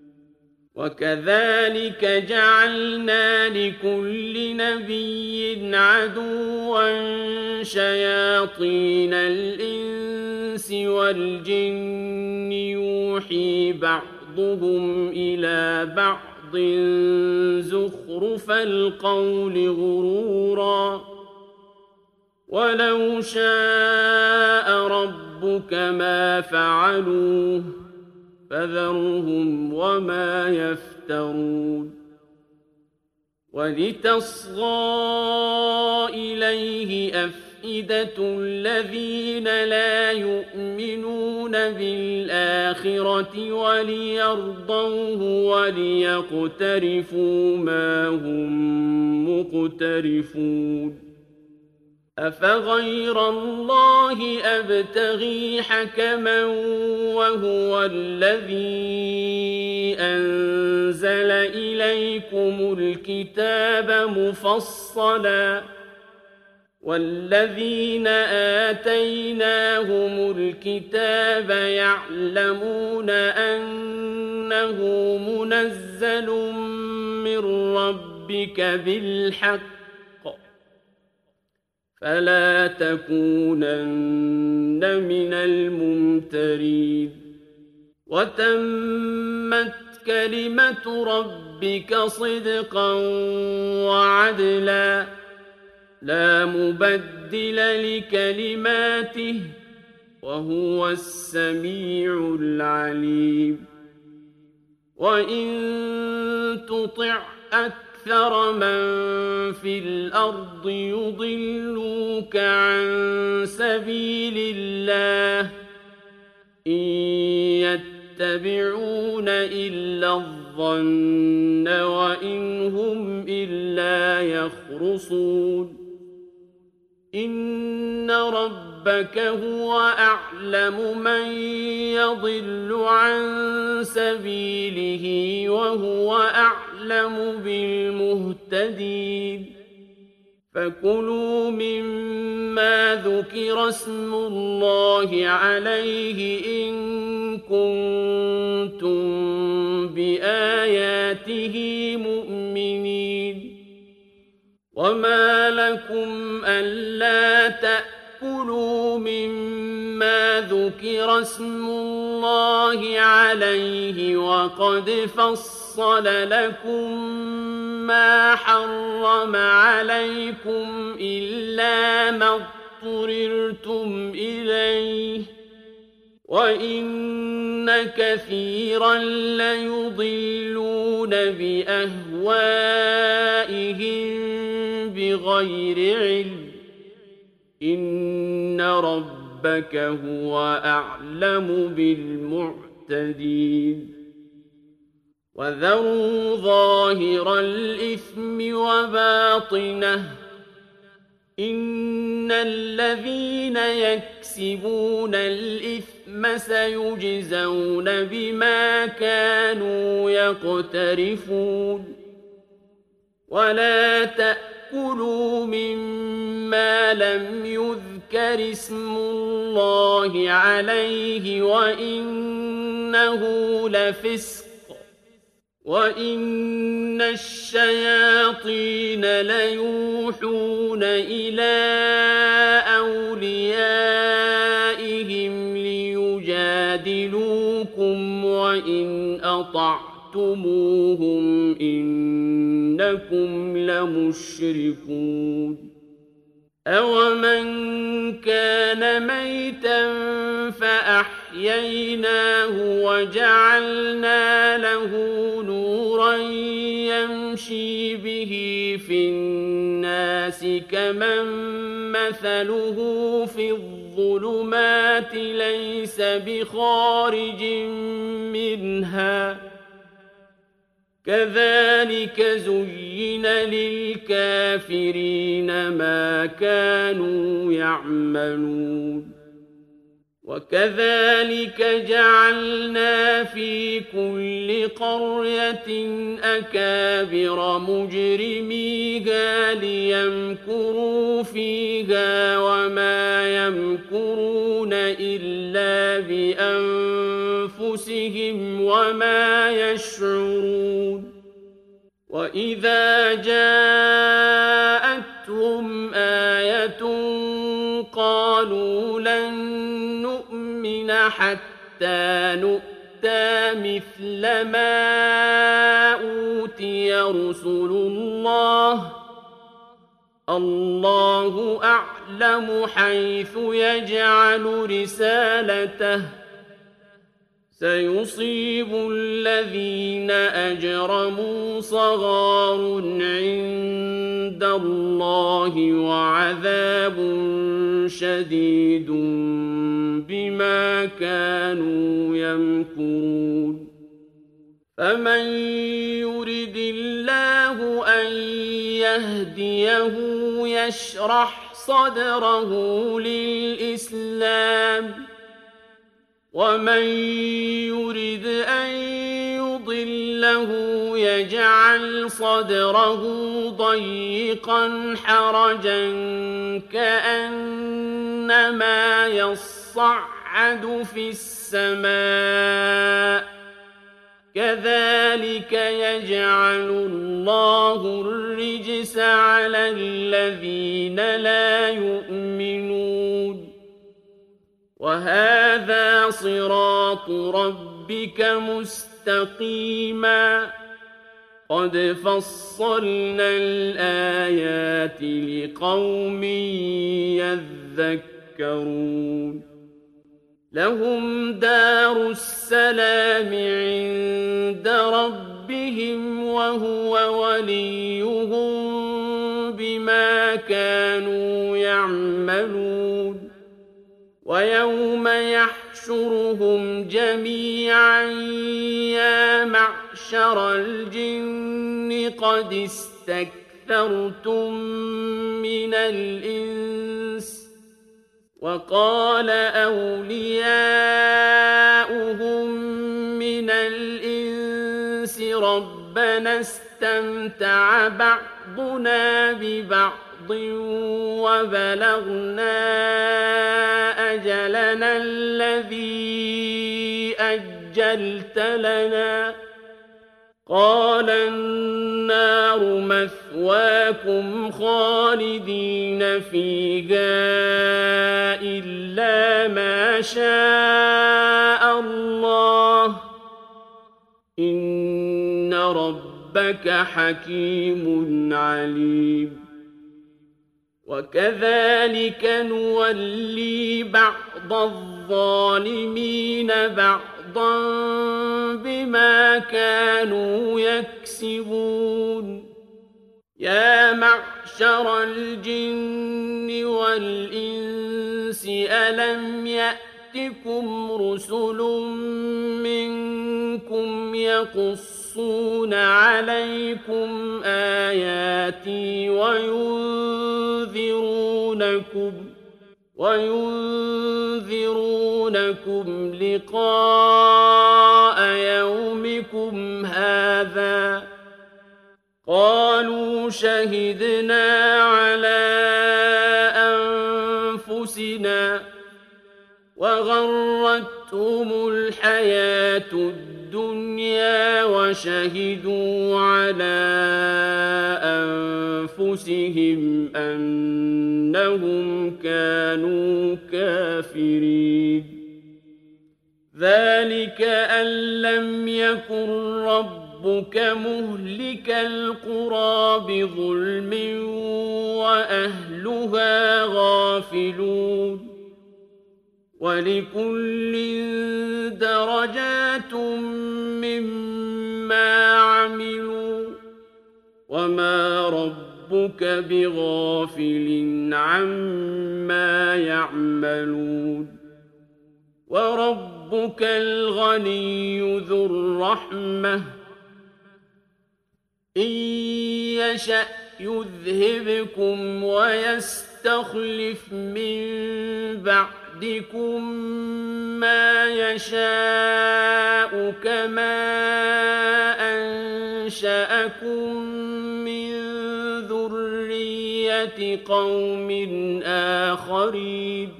وكذلك جعلنا لكل نبي عدوا شياطين الإنس والجن يوحي بعضهم إلى بعض زخرف القول غرورا ولو شاء ربك ما فعلوه فذرهم وما يفترون ولتصغى إليه أفئدة الذين لا يؤمنون بالآخرة وليرضوه وليقترفوا ما هم مقترفون أفغير الله أبتغي حكما وهو الذي أنزل إليكم الكتاب مفصلا والذين آتيناهم الكتاب يعلمون أنه منزل من ربك بالحق فلا تكونن من الممترين وتمت كلمة ربك صدقا وعدلا لا مبدل لكلماته وهو السميع العليم وإن تطع أكثر من في الأرض يضلوك عن سبيل الله إن يتبعون إلا الظن وإن هم إلا يخرصون إن ربك هو أعلم من يضل عن سبيله وهو أعلم بالمهتدين فكلوا مما ذكر اسم الله عليه إن كنتم بآياته مؤمنين وما لكم ألا تأكلوا مما ذكر اسم الله عليه وقد فصل لكم ما حرم عليكم إلا ما اضطررتم إليه وَإِنَّ كَثِيرًا لَّيُضِلُّونَ بِأَهْوَائِهِم بِغَيْرِ عِلْمٍ ۗ إِنَّ رَبَّكَ هُوَ أَعْلَمُ بِالْمُعْتَدِينَ وَذَرُوا ظَاهِرَ الْإِثْمِ وَبَاطِنَهُ ۚ إِنَّ الَّذِينَ يَكْسِبُونَ الْإِثْمَ سَيُجْزَوْنَ بِمَا كَانُوا يَقْتَرِفُونَ وَلَا تَأْكُلُوا مِمَّا لَمْ يُذْكَرِ اسْمُ اللَّهِ عَلَيْهِ وَإِنَّهُ لَفِسْقٌ ۗ وَإِنَّ الشَّيَاطِينَ لَيُوحُونَ إِلَىٰ أَوْلِيَائِهِمْ لِيُجَادِلُوكُمْ ۖ وَإِنْ أَطَعْتُمُوهُمْ إِنَّكُمْ لَمُشْرِكُونَ أَوَمَن كَانَ مَيْتًا فَأَحْيَيْنَاهُ وَجَعَلْنَا لَهُ نُورًا يَمْشِي بِهِ فِي النَّاسِ كَمَن مَّثَلُهُ فِي الظُّلُمَاتِ لَيْسَ بِخَارِجٍ مِّنْهَا ۚ كَذَٰلِكَ زُيِّنَ لِلْكَافِرِينَ مَا كَانُوا يَعْمَلُونَ وَكَذَٰلِكَ جَعَلْنَا فِي كُلِّ قَرْيَةٍ أَكَابِرَ مُجْرِمِيهَا لِيَمْكُرُوا فِيهَا وَمَا يَمْكُرُونَ إِلَّا بِأَنفُسِهِمْ وَمَا يَشْعُرُونَ وَإِذَا جَاءَتْهُمْ آيَةٌ قَالُوا لَن نُّؤْمِنَ حَتَّىٰ نُؤْتَىٰ مِثْلَ مَا أُوتِيَ رُسُلُ اللَّهِ ۘ اللَّهُ أَعْلَمُ حَيْثُ يَجْعَلُ رِسَالَتَهُ ۗ سَيُصِيبُ الَّذِينَ أَجْرَمُوا صَغَارٌ عِندَ اللَّهِ وَعَذَابٌ شَدِيدٌ بِمَا كَانُوا يَمْكُرُونَ فَمَن يُرِدِ اللَّهُ أَن يَهْدِيَهُ يَشْرَحْ صَدْرَهُ لِلْإِسْلَامِ ۖ وَمَن يُرِدْ أَن يُضِلَّهُ يَجْعَلْ صَدْرَهُ ضَيِّقًا حَرَجًا كَأَنَّمَا يَصَّعَّدُ فِي السَّمَاءِ ۚ كَذَٰلِكَ يَجْعَلُ اللَّهُ الرِّجْسَ عَلَى الَّذِينَ لَا يُؤْمِنُونَ وَهَٰذَا صِرَاطُ رَبِّكَ مُسْتَقِيمًا ۗ قَدْ فَصَّلْنَا الْآيَاتِ لِقَوْمٍ يَذَّكَّرُونَ لَهُمْ دَارُ السَّلَامِ عِندَ رَبِّهِمْ وَهُوَ وَلِيُّهُم بِمَا كَانُوا يَعْمَلُونَ وَيَوْمَ يَحْشُرُهُمْ جَمِيعًا يَا مَعْشَرَ الْجِنِّ قَدِ اسْتَكْثَرْتُم مِّنَ الْإِنسِ ۖ وَقَالَ أَوْلِيَاؤُهُم مِّنَ الْإِنسِ رَبَّنَا اسْتَمْتَعَ بَعْضُنَا بِبَعْضٍ وَبَلَغْنَا أَجَلَنَا الَّذِي أَجَّلْتَ لَنَا ۚ قَالَ النَّارُ مَثْوَاكُمْ خَالِدِينَ فِيهَا إِلَّا مَا شَاءَ اللَّهُ ۗ إِنَّ رَبَّكَ حَكِيمٌ عَلِيمٌ وكذلك نولي بعض الظالمين بعضا بما كانوا يكسبون يا معشر الجن والإنس ألم يأتكم رسل منكم يقصون عليكم آياتي وينذرونكم لقاء يومكم هذا قالوا شهدنا على أنفسنا وغرتهم الحياة الدنيا وشهدوا على أنفسهم أنهم كانوا كافرين ذلك أن لم يكن ربك مهلك القرى بظلم وأهلها غافلون ولكل درجات مما عملوا وما ربك بغافل عما يعملون وربك الغني ذو الرحمة إن يشأ يذهبكم ويستخلف من بعدكم ما يشاء كما أنشأكم من ذرية قوم آخرين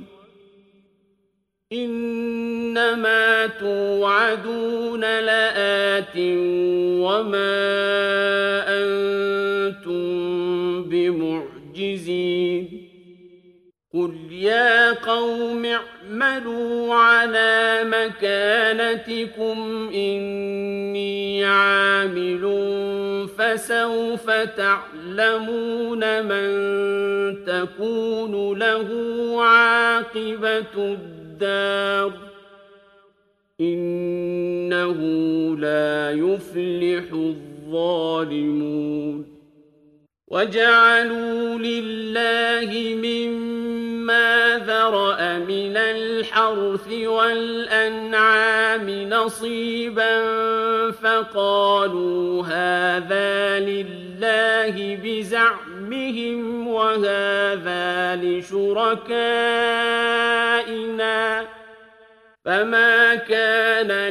إنما توعدون لآت وما أنتم بمعجزين قل يا قوم اعملوا على مكانتكم إني عامل فسوف تعلمون من تكون له عاقبة الدار إنه لا يفلح الظالمون وجعلوا لله مما ذرأ من الحرث والأنعام نصيبا فقالوا هذا لله بزعمهم وهذا لشركائنا فما كان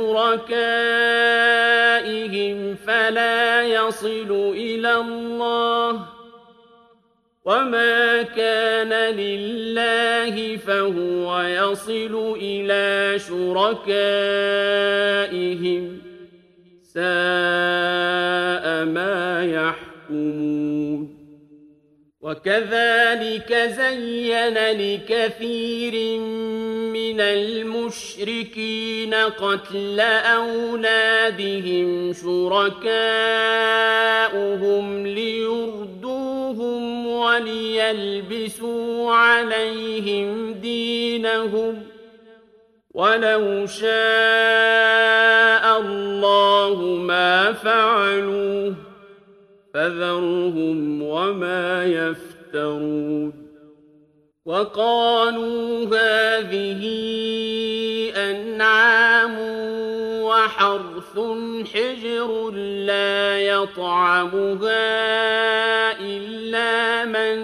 لشركائهم فلا يصل إلى الله وما كان لله فهو يصل إلى شركائهم ساء ما يحكمون وكذلك زين لكثير من المشركين قتل أولادهم شركاؤهم ليردوهم وليلبسوا عليهم دينهم ولو شاء الله ما فعلوه فذرهم وما يفترون وقالوا هذه أنعام وحرث حجر لا يطعمها إلا من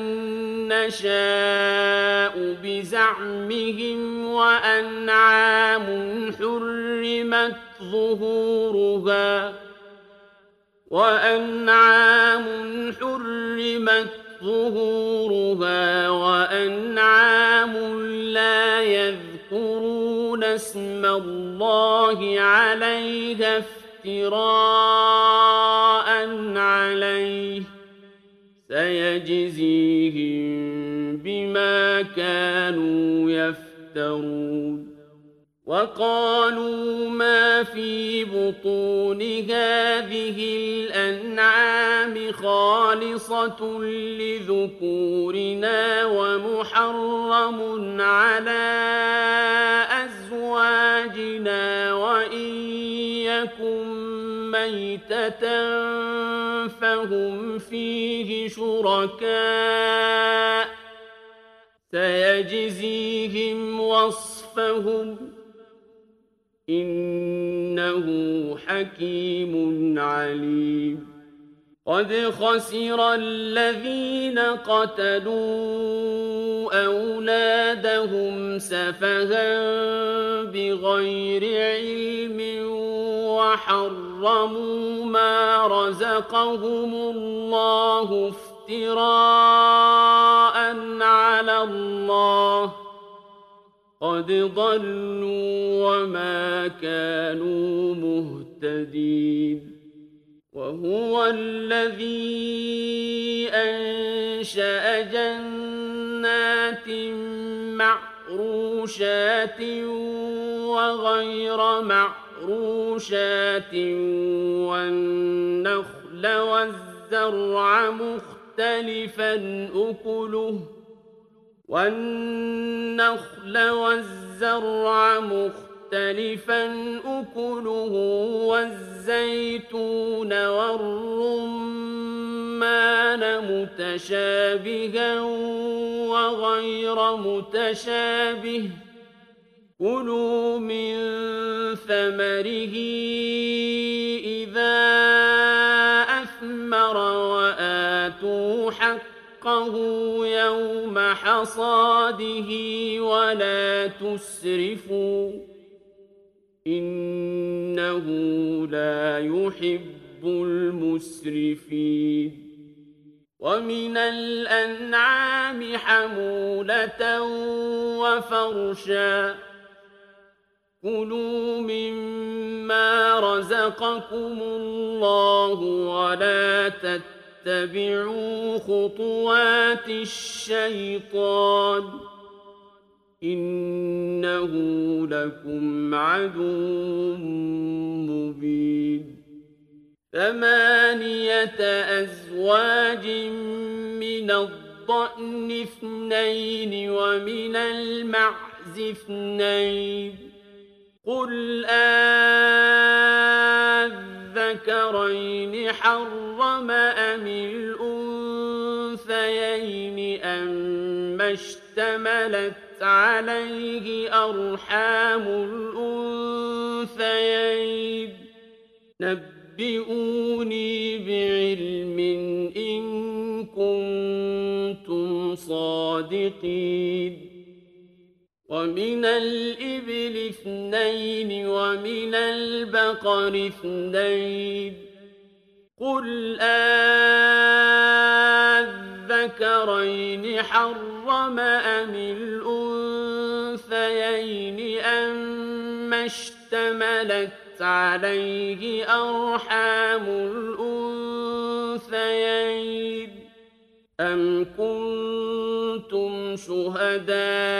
نشاء بزعمهم وأنعام حرمت ظهورها وأنعام لا يذكرون اسم الله عليها افتراء عليه سيجزيهم بما كانوا يفترون وقالوا ما في بطون هذه الأنعام خالصة لذكورنا ومحرم على أزواجنا وإن يكن ميتة فهم فيه شركاء سيجزيهم وصفهم إنه حكيم عليم قد خسر الذين قتلوا أولادهم سفها بغير علم وحرموا ما رزقهم الله افتراء على الله قد ضلوا وما كانوا مهتدين وهو الذي أنشأ جنات معروشات وغير معروشات والنخل والزرع مختلفا أكله والزيتون والرمان متشابها وغير متشابه كلوا من ثمره إذا أثمر وآتوا حقه يوم حصاده ولا تسرفوا إنه لا يحب المسرفين ومن الأنعام حمولة وفرشا كلوا مما رزقكم الله ولا تتبعوا خطوات الشيطان إنه لكم عدو مبين 8 أزواج من الضأن 2 ومن المعز 2 قل أذكرين حرم أم الأنثيين أما اشتملت عليه أرحام الأنثيين نبئوني بعلم إن كنتم صادقين ومن الإبل 2 ومن البقر 2 قل أذكرين حرم أم الأنثيين أما اشتملت عليه أرحام الأنثيين أم كنتم شهداء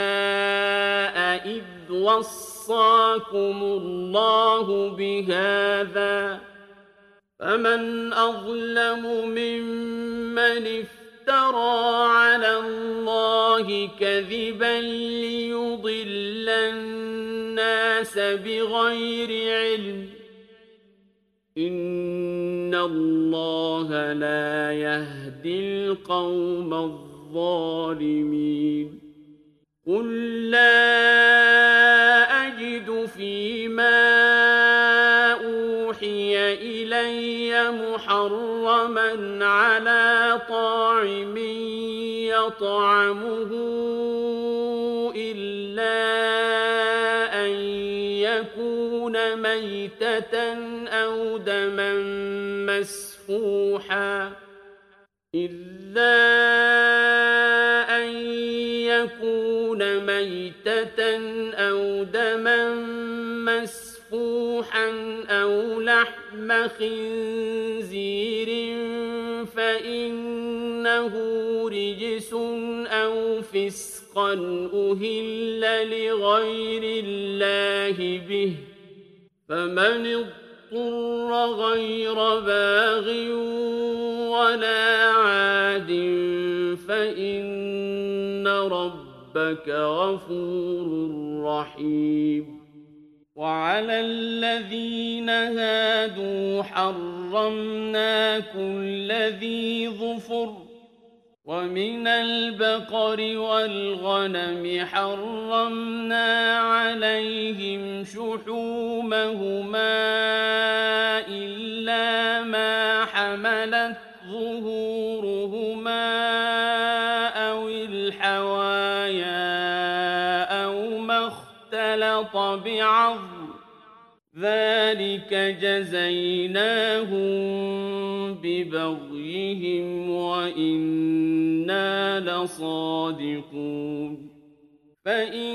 إذ وصاكم الله بهذا فمن أظلم ممن افترى على الله كذبا ليضل الناس بغير علم إن الله لا يهدي القوم الظالمين قل لا أجد فيما أوحي إلي محرما على طاعم يطعمه إلا أن يكون ميتة أو دما مسفوحا أو لحم خنزير فإنه رجس أو فسقا أهل لغير الله به فمن اضطر غير باغ ولا عاد فإن ربك غفور رحيم وعلى الذين هادوا حرمنا كل ذي ظفر ومن البقر والغنم حرمنا عليهم شحومهما إلا ما حملت ظهورهما أو الحوايا أو ما اختلط بعظم ذلك جزيناهم ببغيهم وإنا لصادقون فإن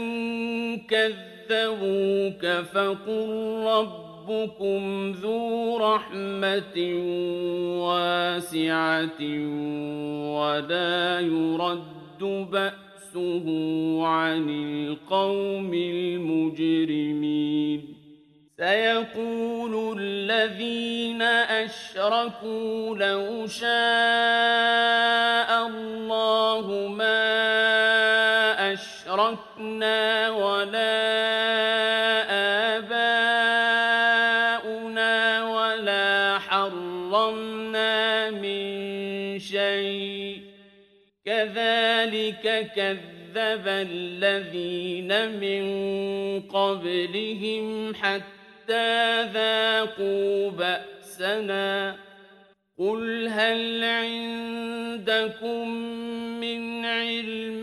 كذبوك فقل ربكم ذو رحمة واسعة ولا يرد بأسه عن القوم المجرمين سيقول الذين أشركوا لو شاء الله ما أشركنا ولا آباؤنا ولا حرمنا من شيء كذلك كذب الذين من قبلهم حتى ذاقوا بأسنا قل هل عندكم من علم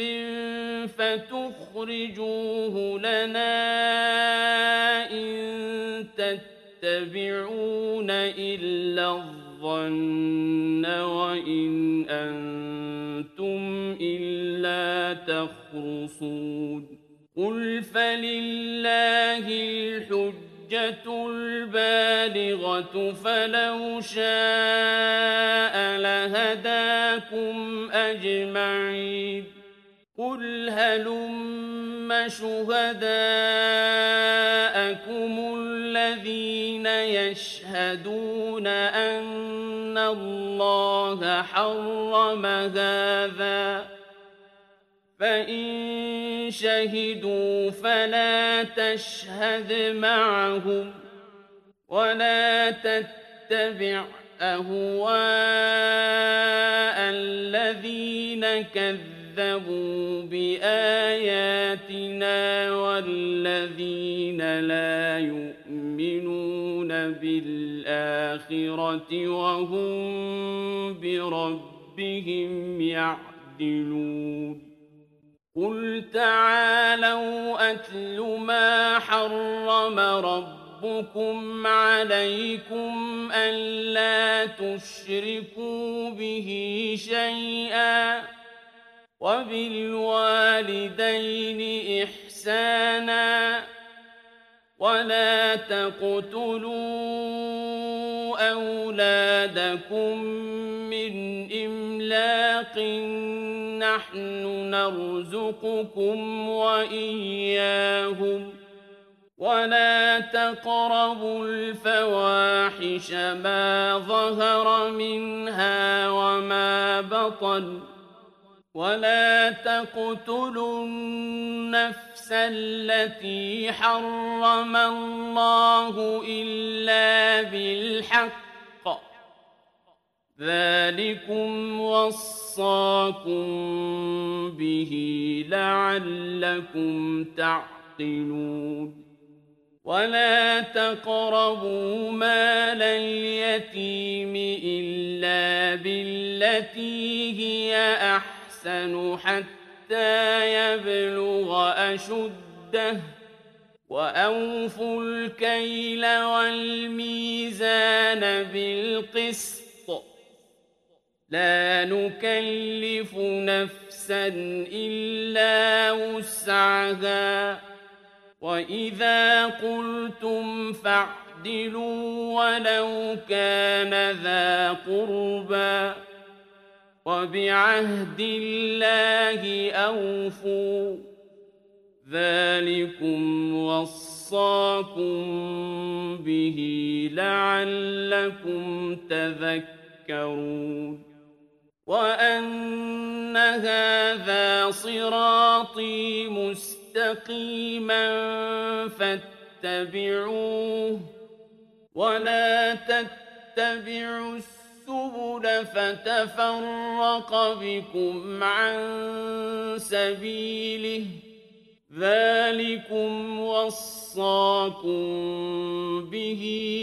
فتخرجوه لنا إن تتبعون إلا الظن وإن أنتم إلا تخرصون قل فلله الحجة البالغة فلو شاء لهداكم أجمعين قل هلم شهداءكم الذين يشهدون أن الله حرم هذا فإن شهدوا فلا تشهد معهم ولا تتبع أهواء الذين كذبوا بآياتنا والذين لا يؤمنون بالآخرة وهم بربهم يعدلون قل تعالوا أتل ما حرم ربكم عليكم ألا تشركوا به شيئا وبالوالدين إحسانا ولا تقتلوا أولادكم من إملاق نحن نرزقكم وإياهم ولا تقربوا الفواحش ما ظهر منها وما بطن ولا تقتلوا النفس التي حرم الله إلا بالحق ذلكم وصاكم به لعلكم تعقلون ولا تقربوا مال اليتيم إلا بالتي هي أحسن حتى يبلغ أشده وأوفوا الكيل والميزان بالقسط لا نكلف نفسا إلا وسعها وإذا قلتم فاعدلوا ولو كان ذا قربى وبعهد الله أوفوا ذلكم وصاكم به لعلكم تذكرون تذكرون وأن هذا صراطي مستقيما فاتبعوه ولا تتبعوا السبل فتفرق بكم عن سبيله ذلكم وصاكم به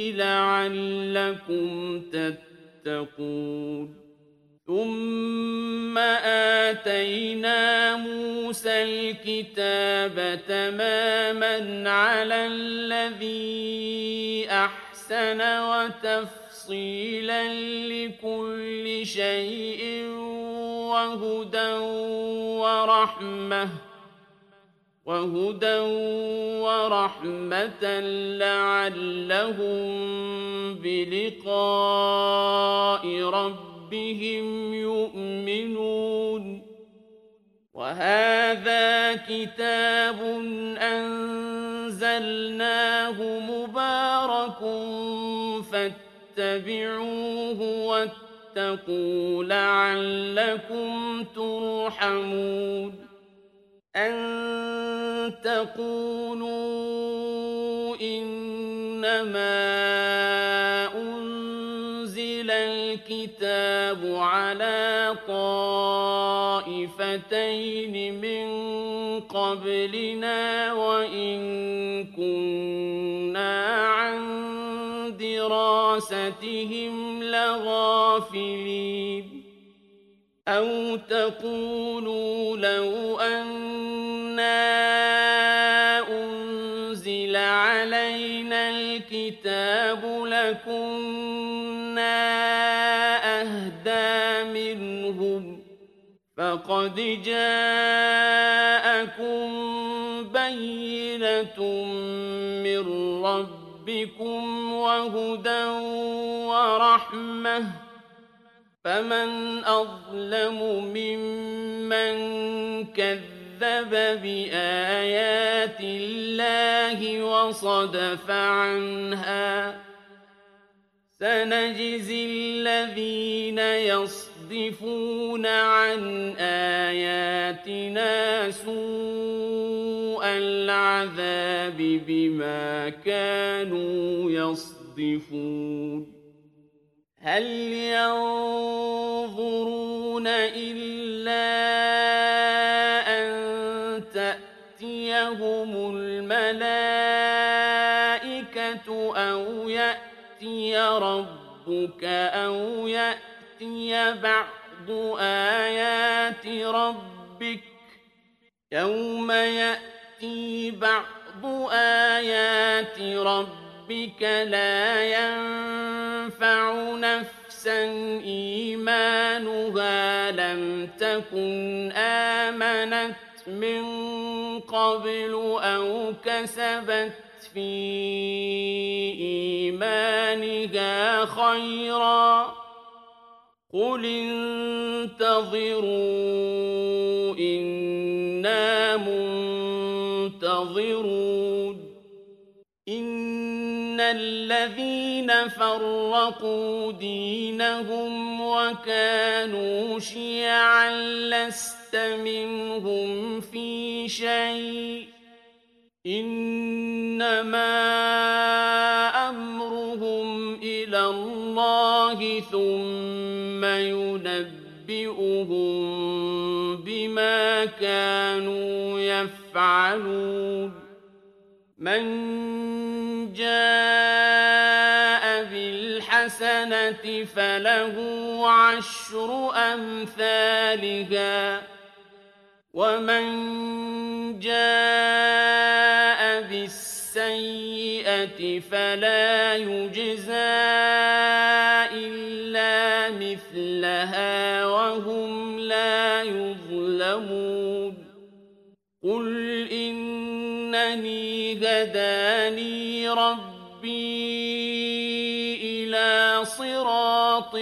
لعلكم تتقون ثم آتينا موسى الكتاب تماما على الذي أحسن وتفصيلا لكل شيء وهدى ورحمة لعلهم بلقاء ربهم يؤمنون وهذا كتاب أنزلناه مبارك فاتبعوه واتقوا لعلكم ترحمون أن تقولوا إنما أنزل الكتاب على طائفتين من قبلنا وإن كنا عن دراستهم لغافلين أو تقولوا لو أنا أنزل علينا الكتاب لكنا أهدى منهم فقد جاءكم بينة من ربكم وهدى ورحمة فمن أظلم ممن كذب بآيات الله وصدف عنها سنجزي الذين يصدفون عن آياتنا سوء العذاب بما كانوا يصدفون هل ينظرون إلا أن تأتيهم الملائكة أو يأتي ربك أو يأتي بعض آيات ربك يوم يأتي بعض آيات ربك لا ينفع نفسا إيمانها لم تكن آمنت من قبل أو كسبت في إيمانها خيرا قل انتظروا إنا منتظرون إن الذين فرقوا دينهم وكانوا شيعا لست منهم في شيء إنما أمرهم إلى الله ثم ينبئهم بما كانوا يفعلون من جاء بالحسنة فله عشر أمثالها ومن جاء بالسيئة فلا يجزى إلا مثلها وهم لا يظلمون قل إنني هداني ربي إلى صراط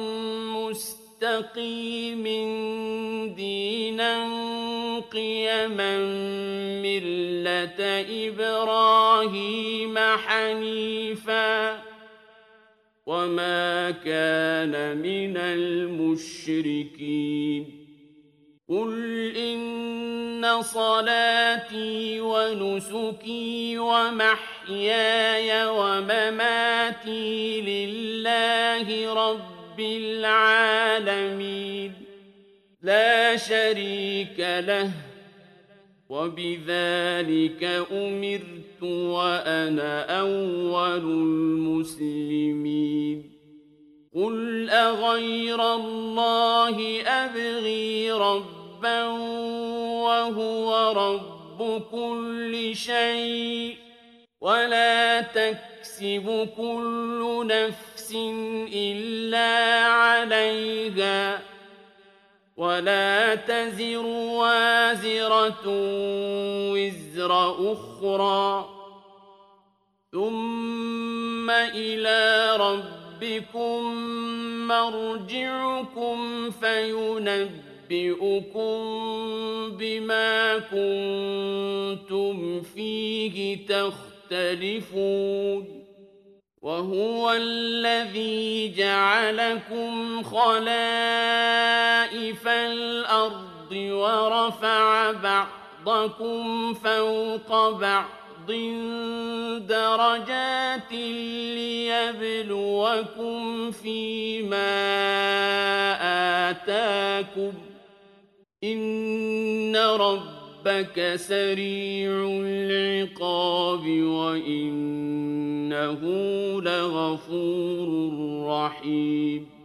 مستقيم دينا قيما ملة إبراهيم حنيفا وما كان من المشركين قل إن صلاتي ونسكي ومحياي ومماتي لله رب العالمين لا شريك له وبذلك أمرت وأنا أول المسلمين قل أغير الله أبغي ربا وهو رب كل شيء ولا تكسب كل نفس إلا عليها ولا تزر وازرة وزر أخرى ثم إلى ربكم مرجعكم فينبئكم بما كنتم فيه تختلفون وهو الذي جعلكم خلائف الأرض ورفع بعضكم فوق بعض درجات ليبلوكم فيما آتاكم إن ربك سريع العقاب وإنه لغفور رحيم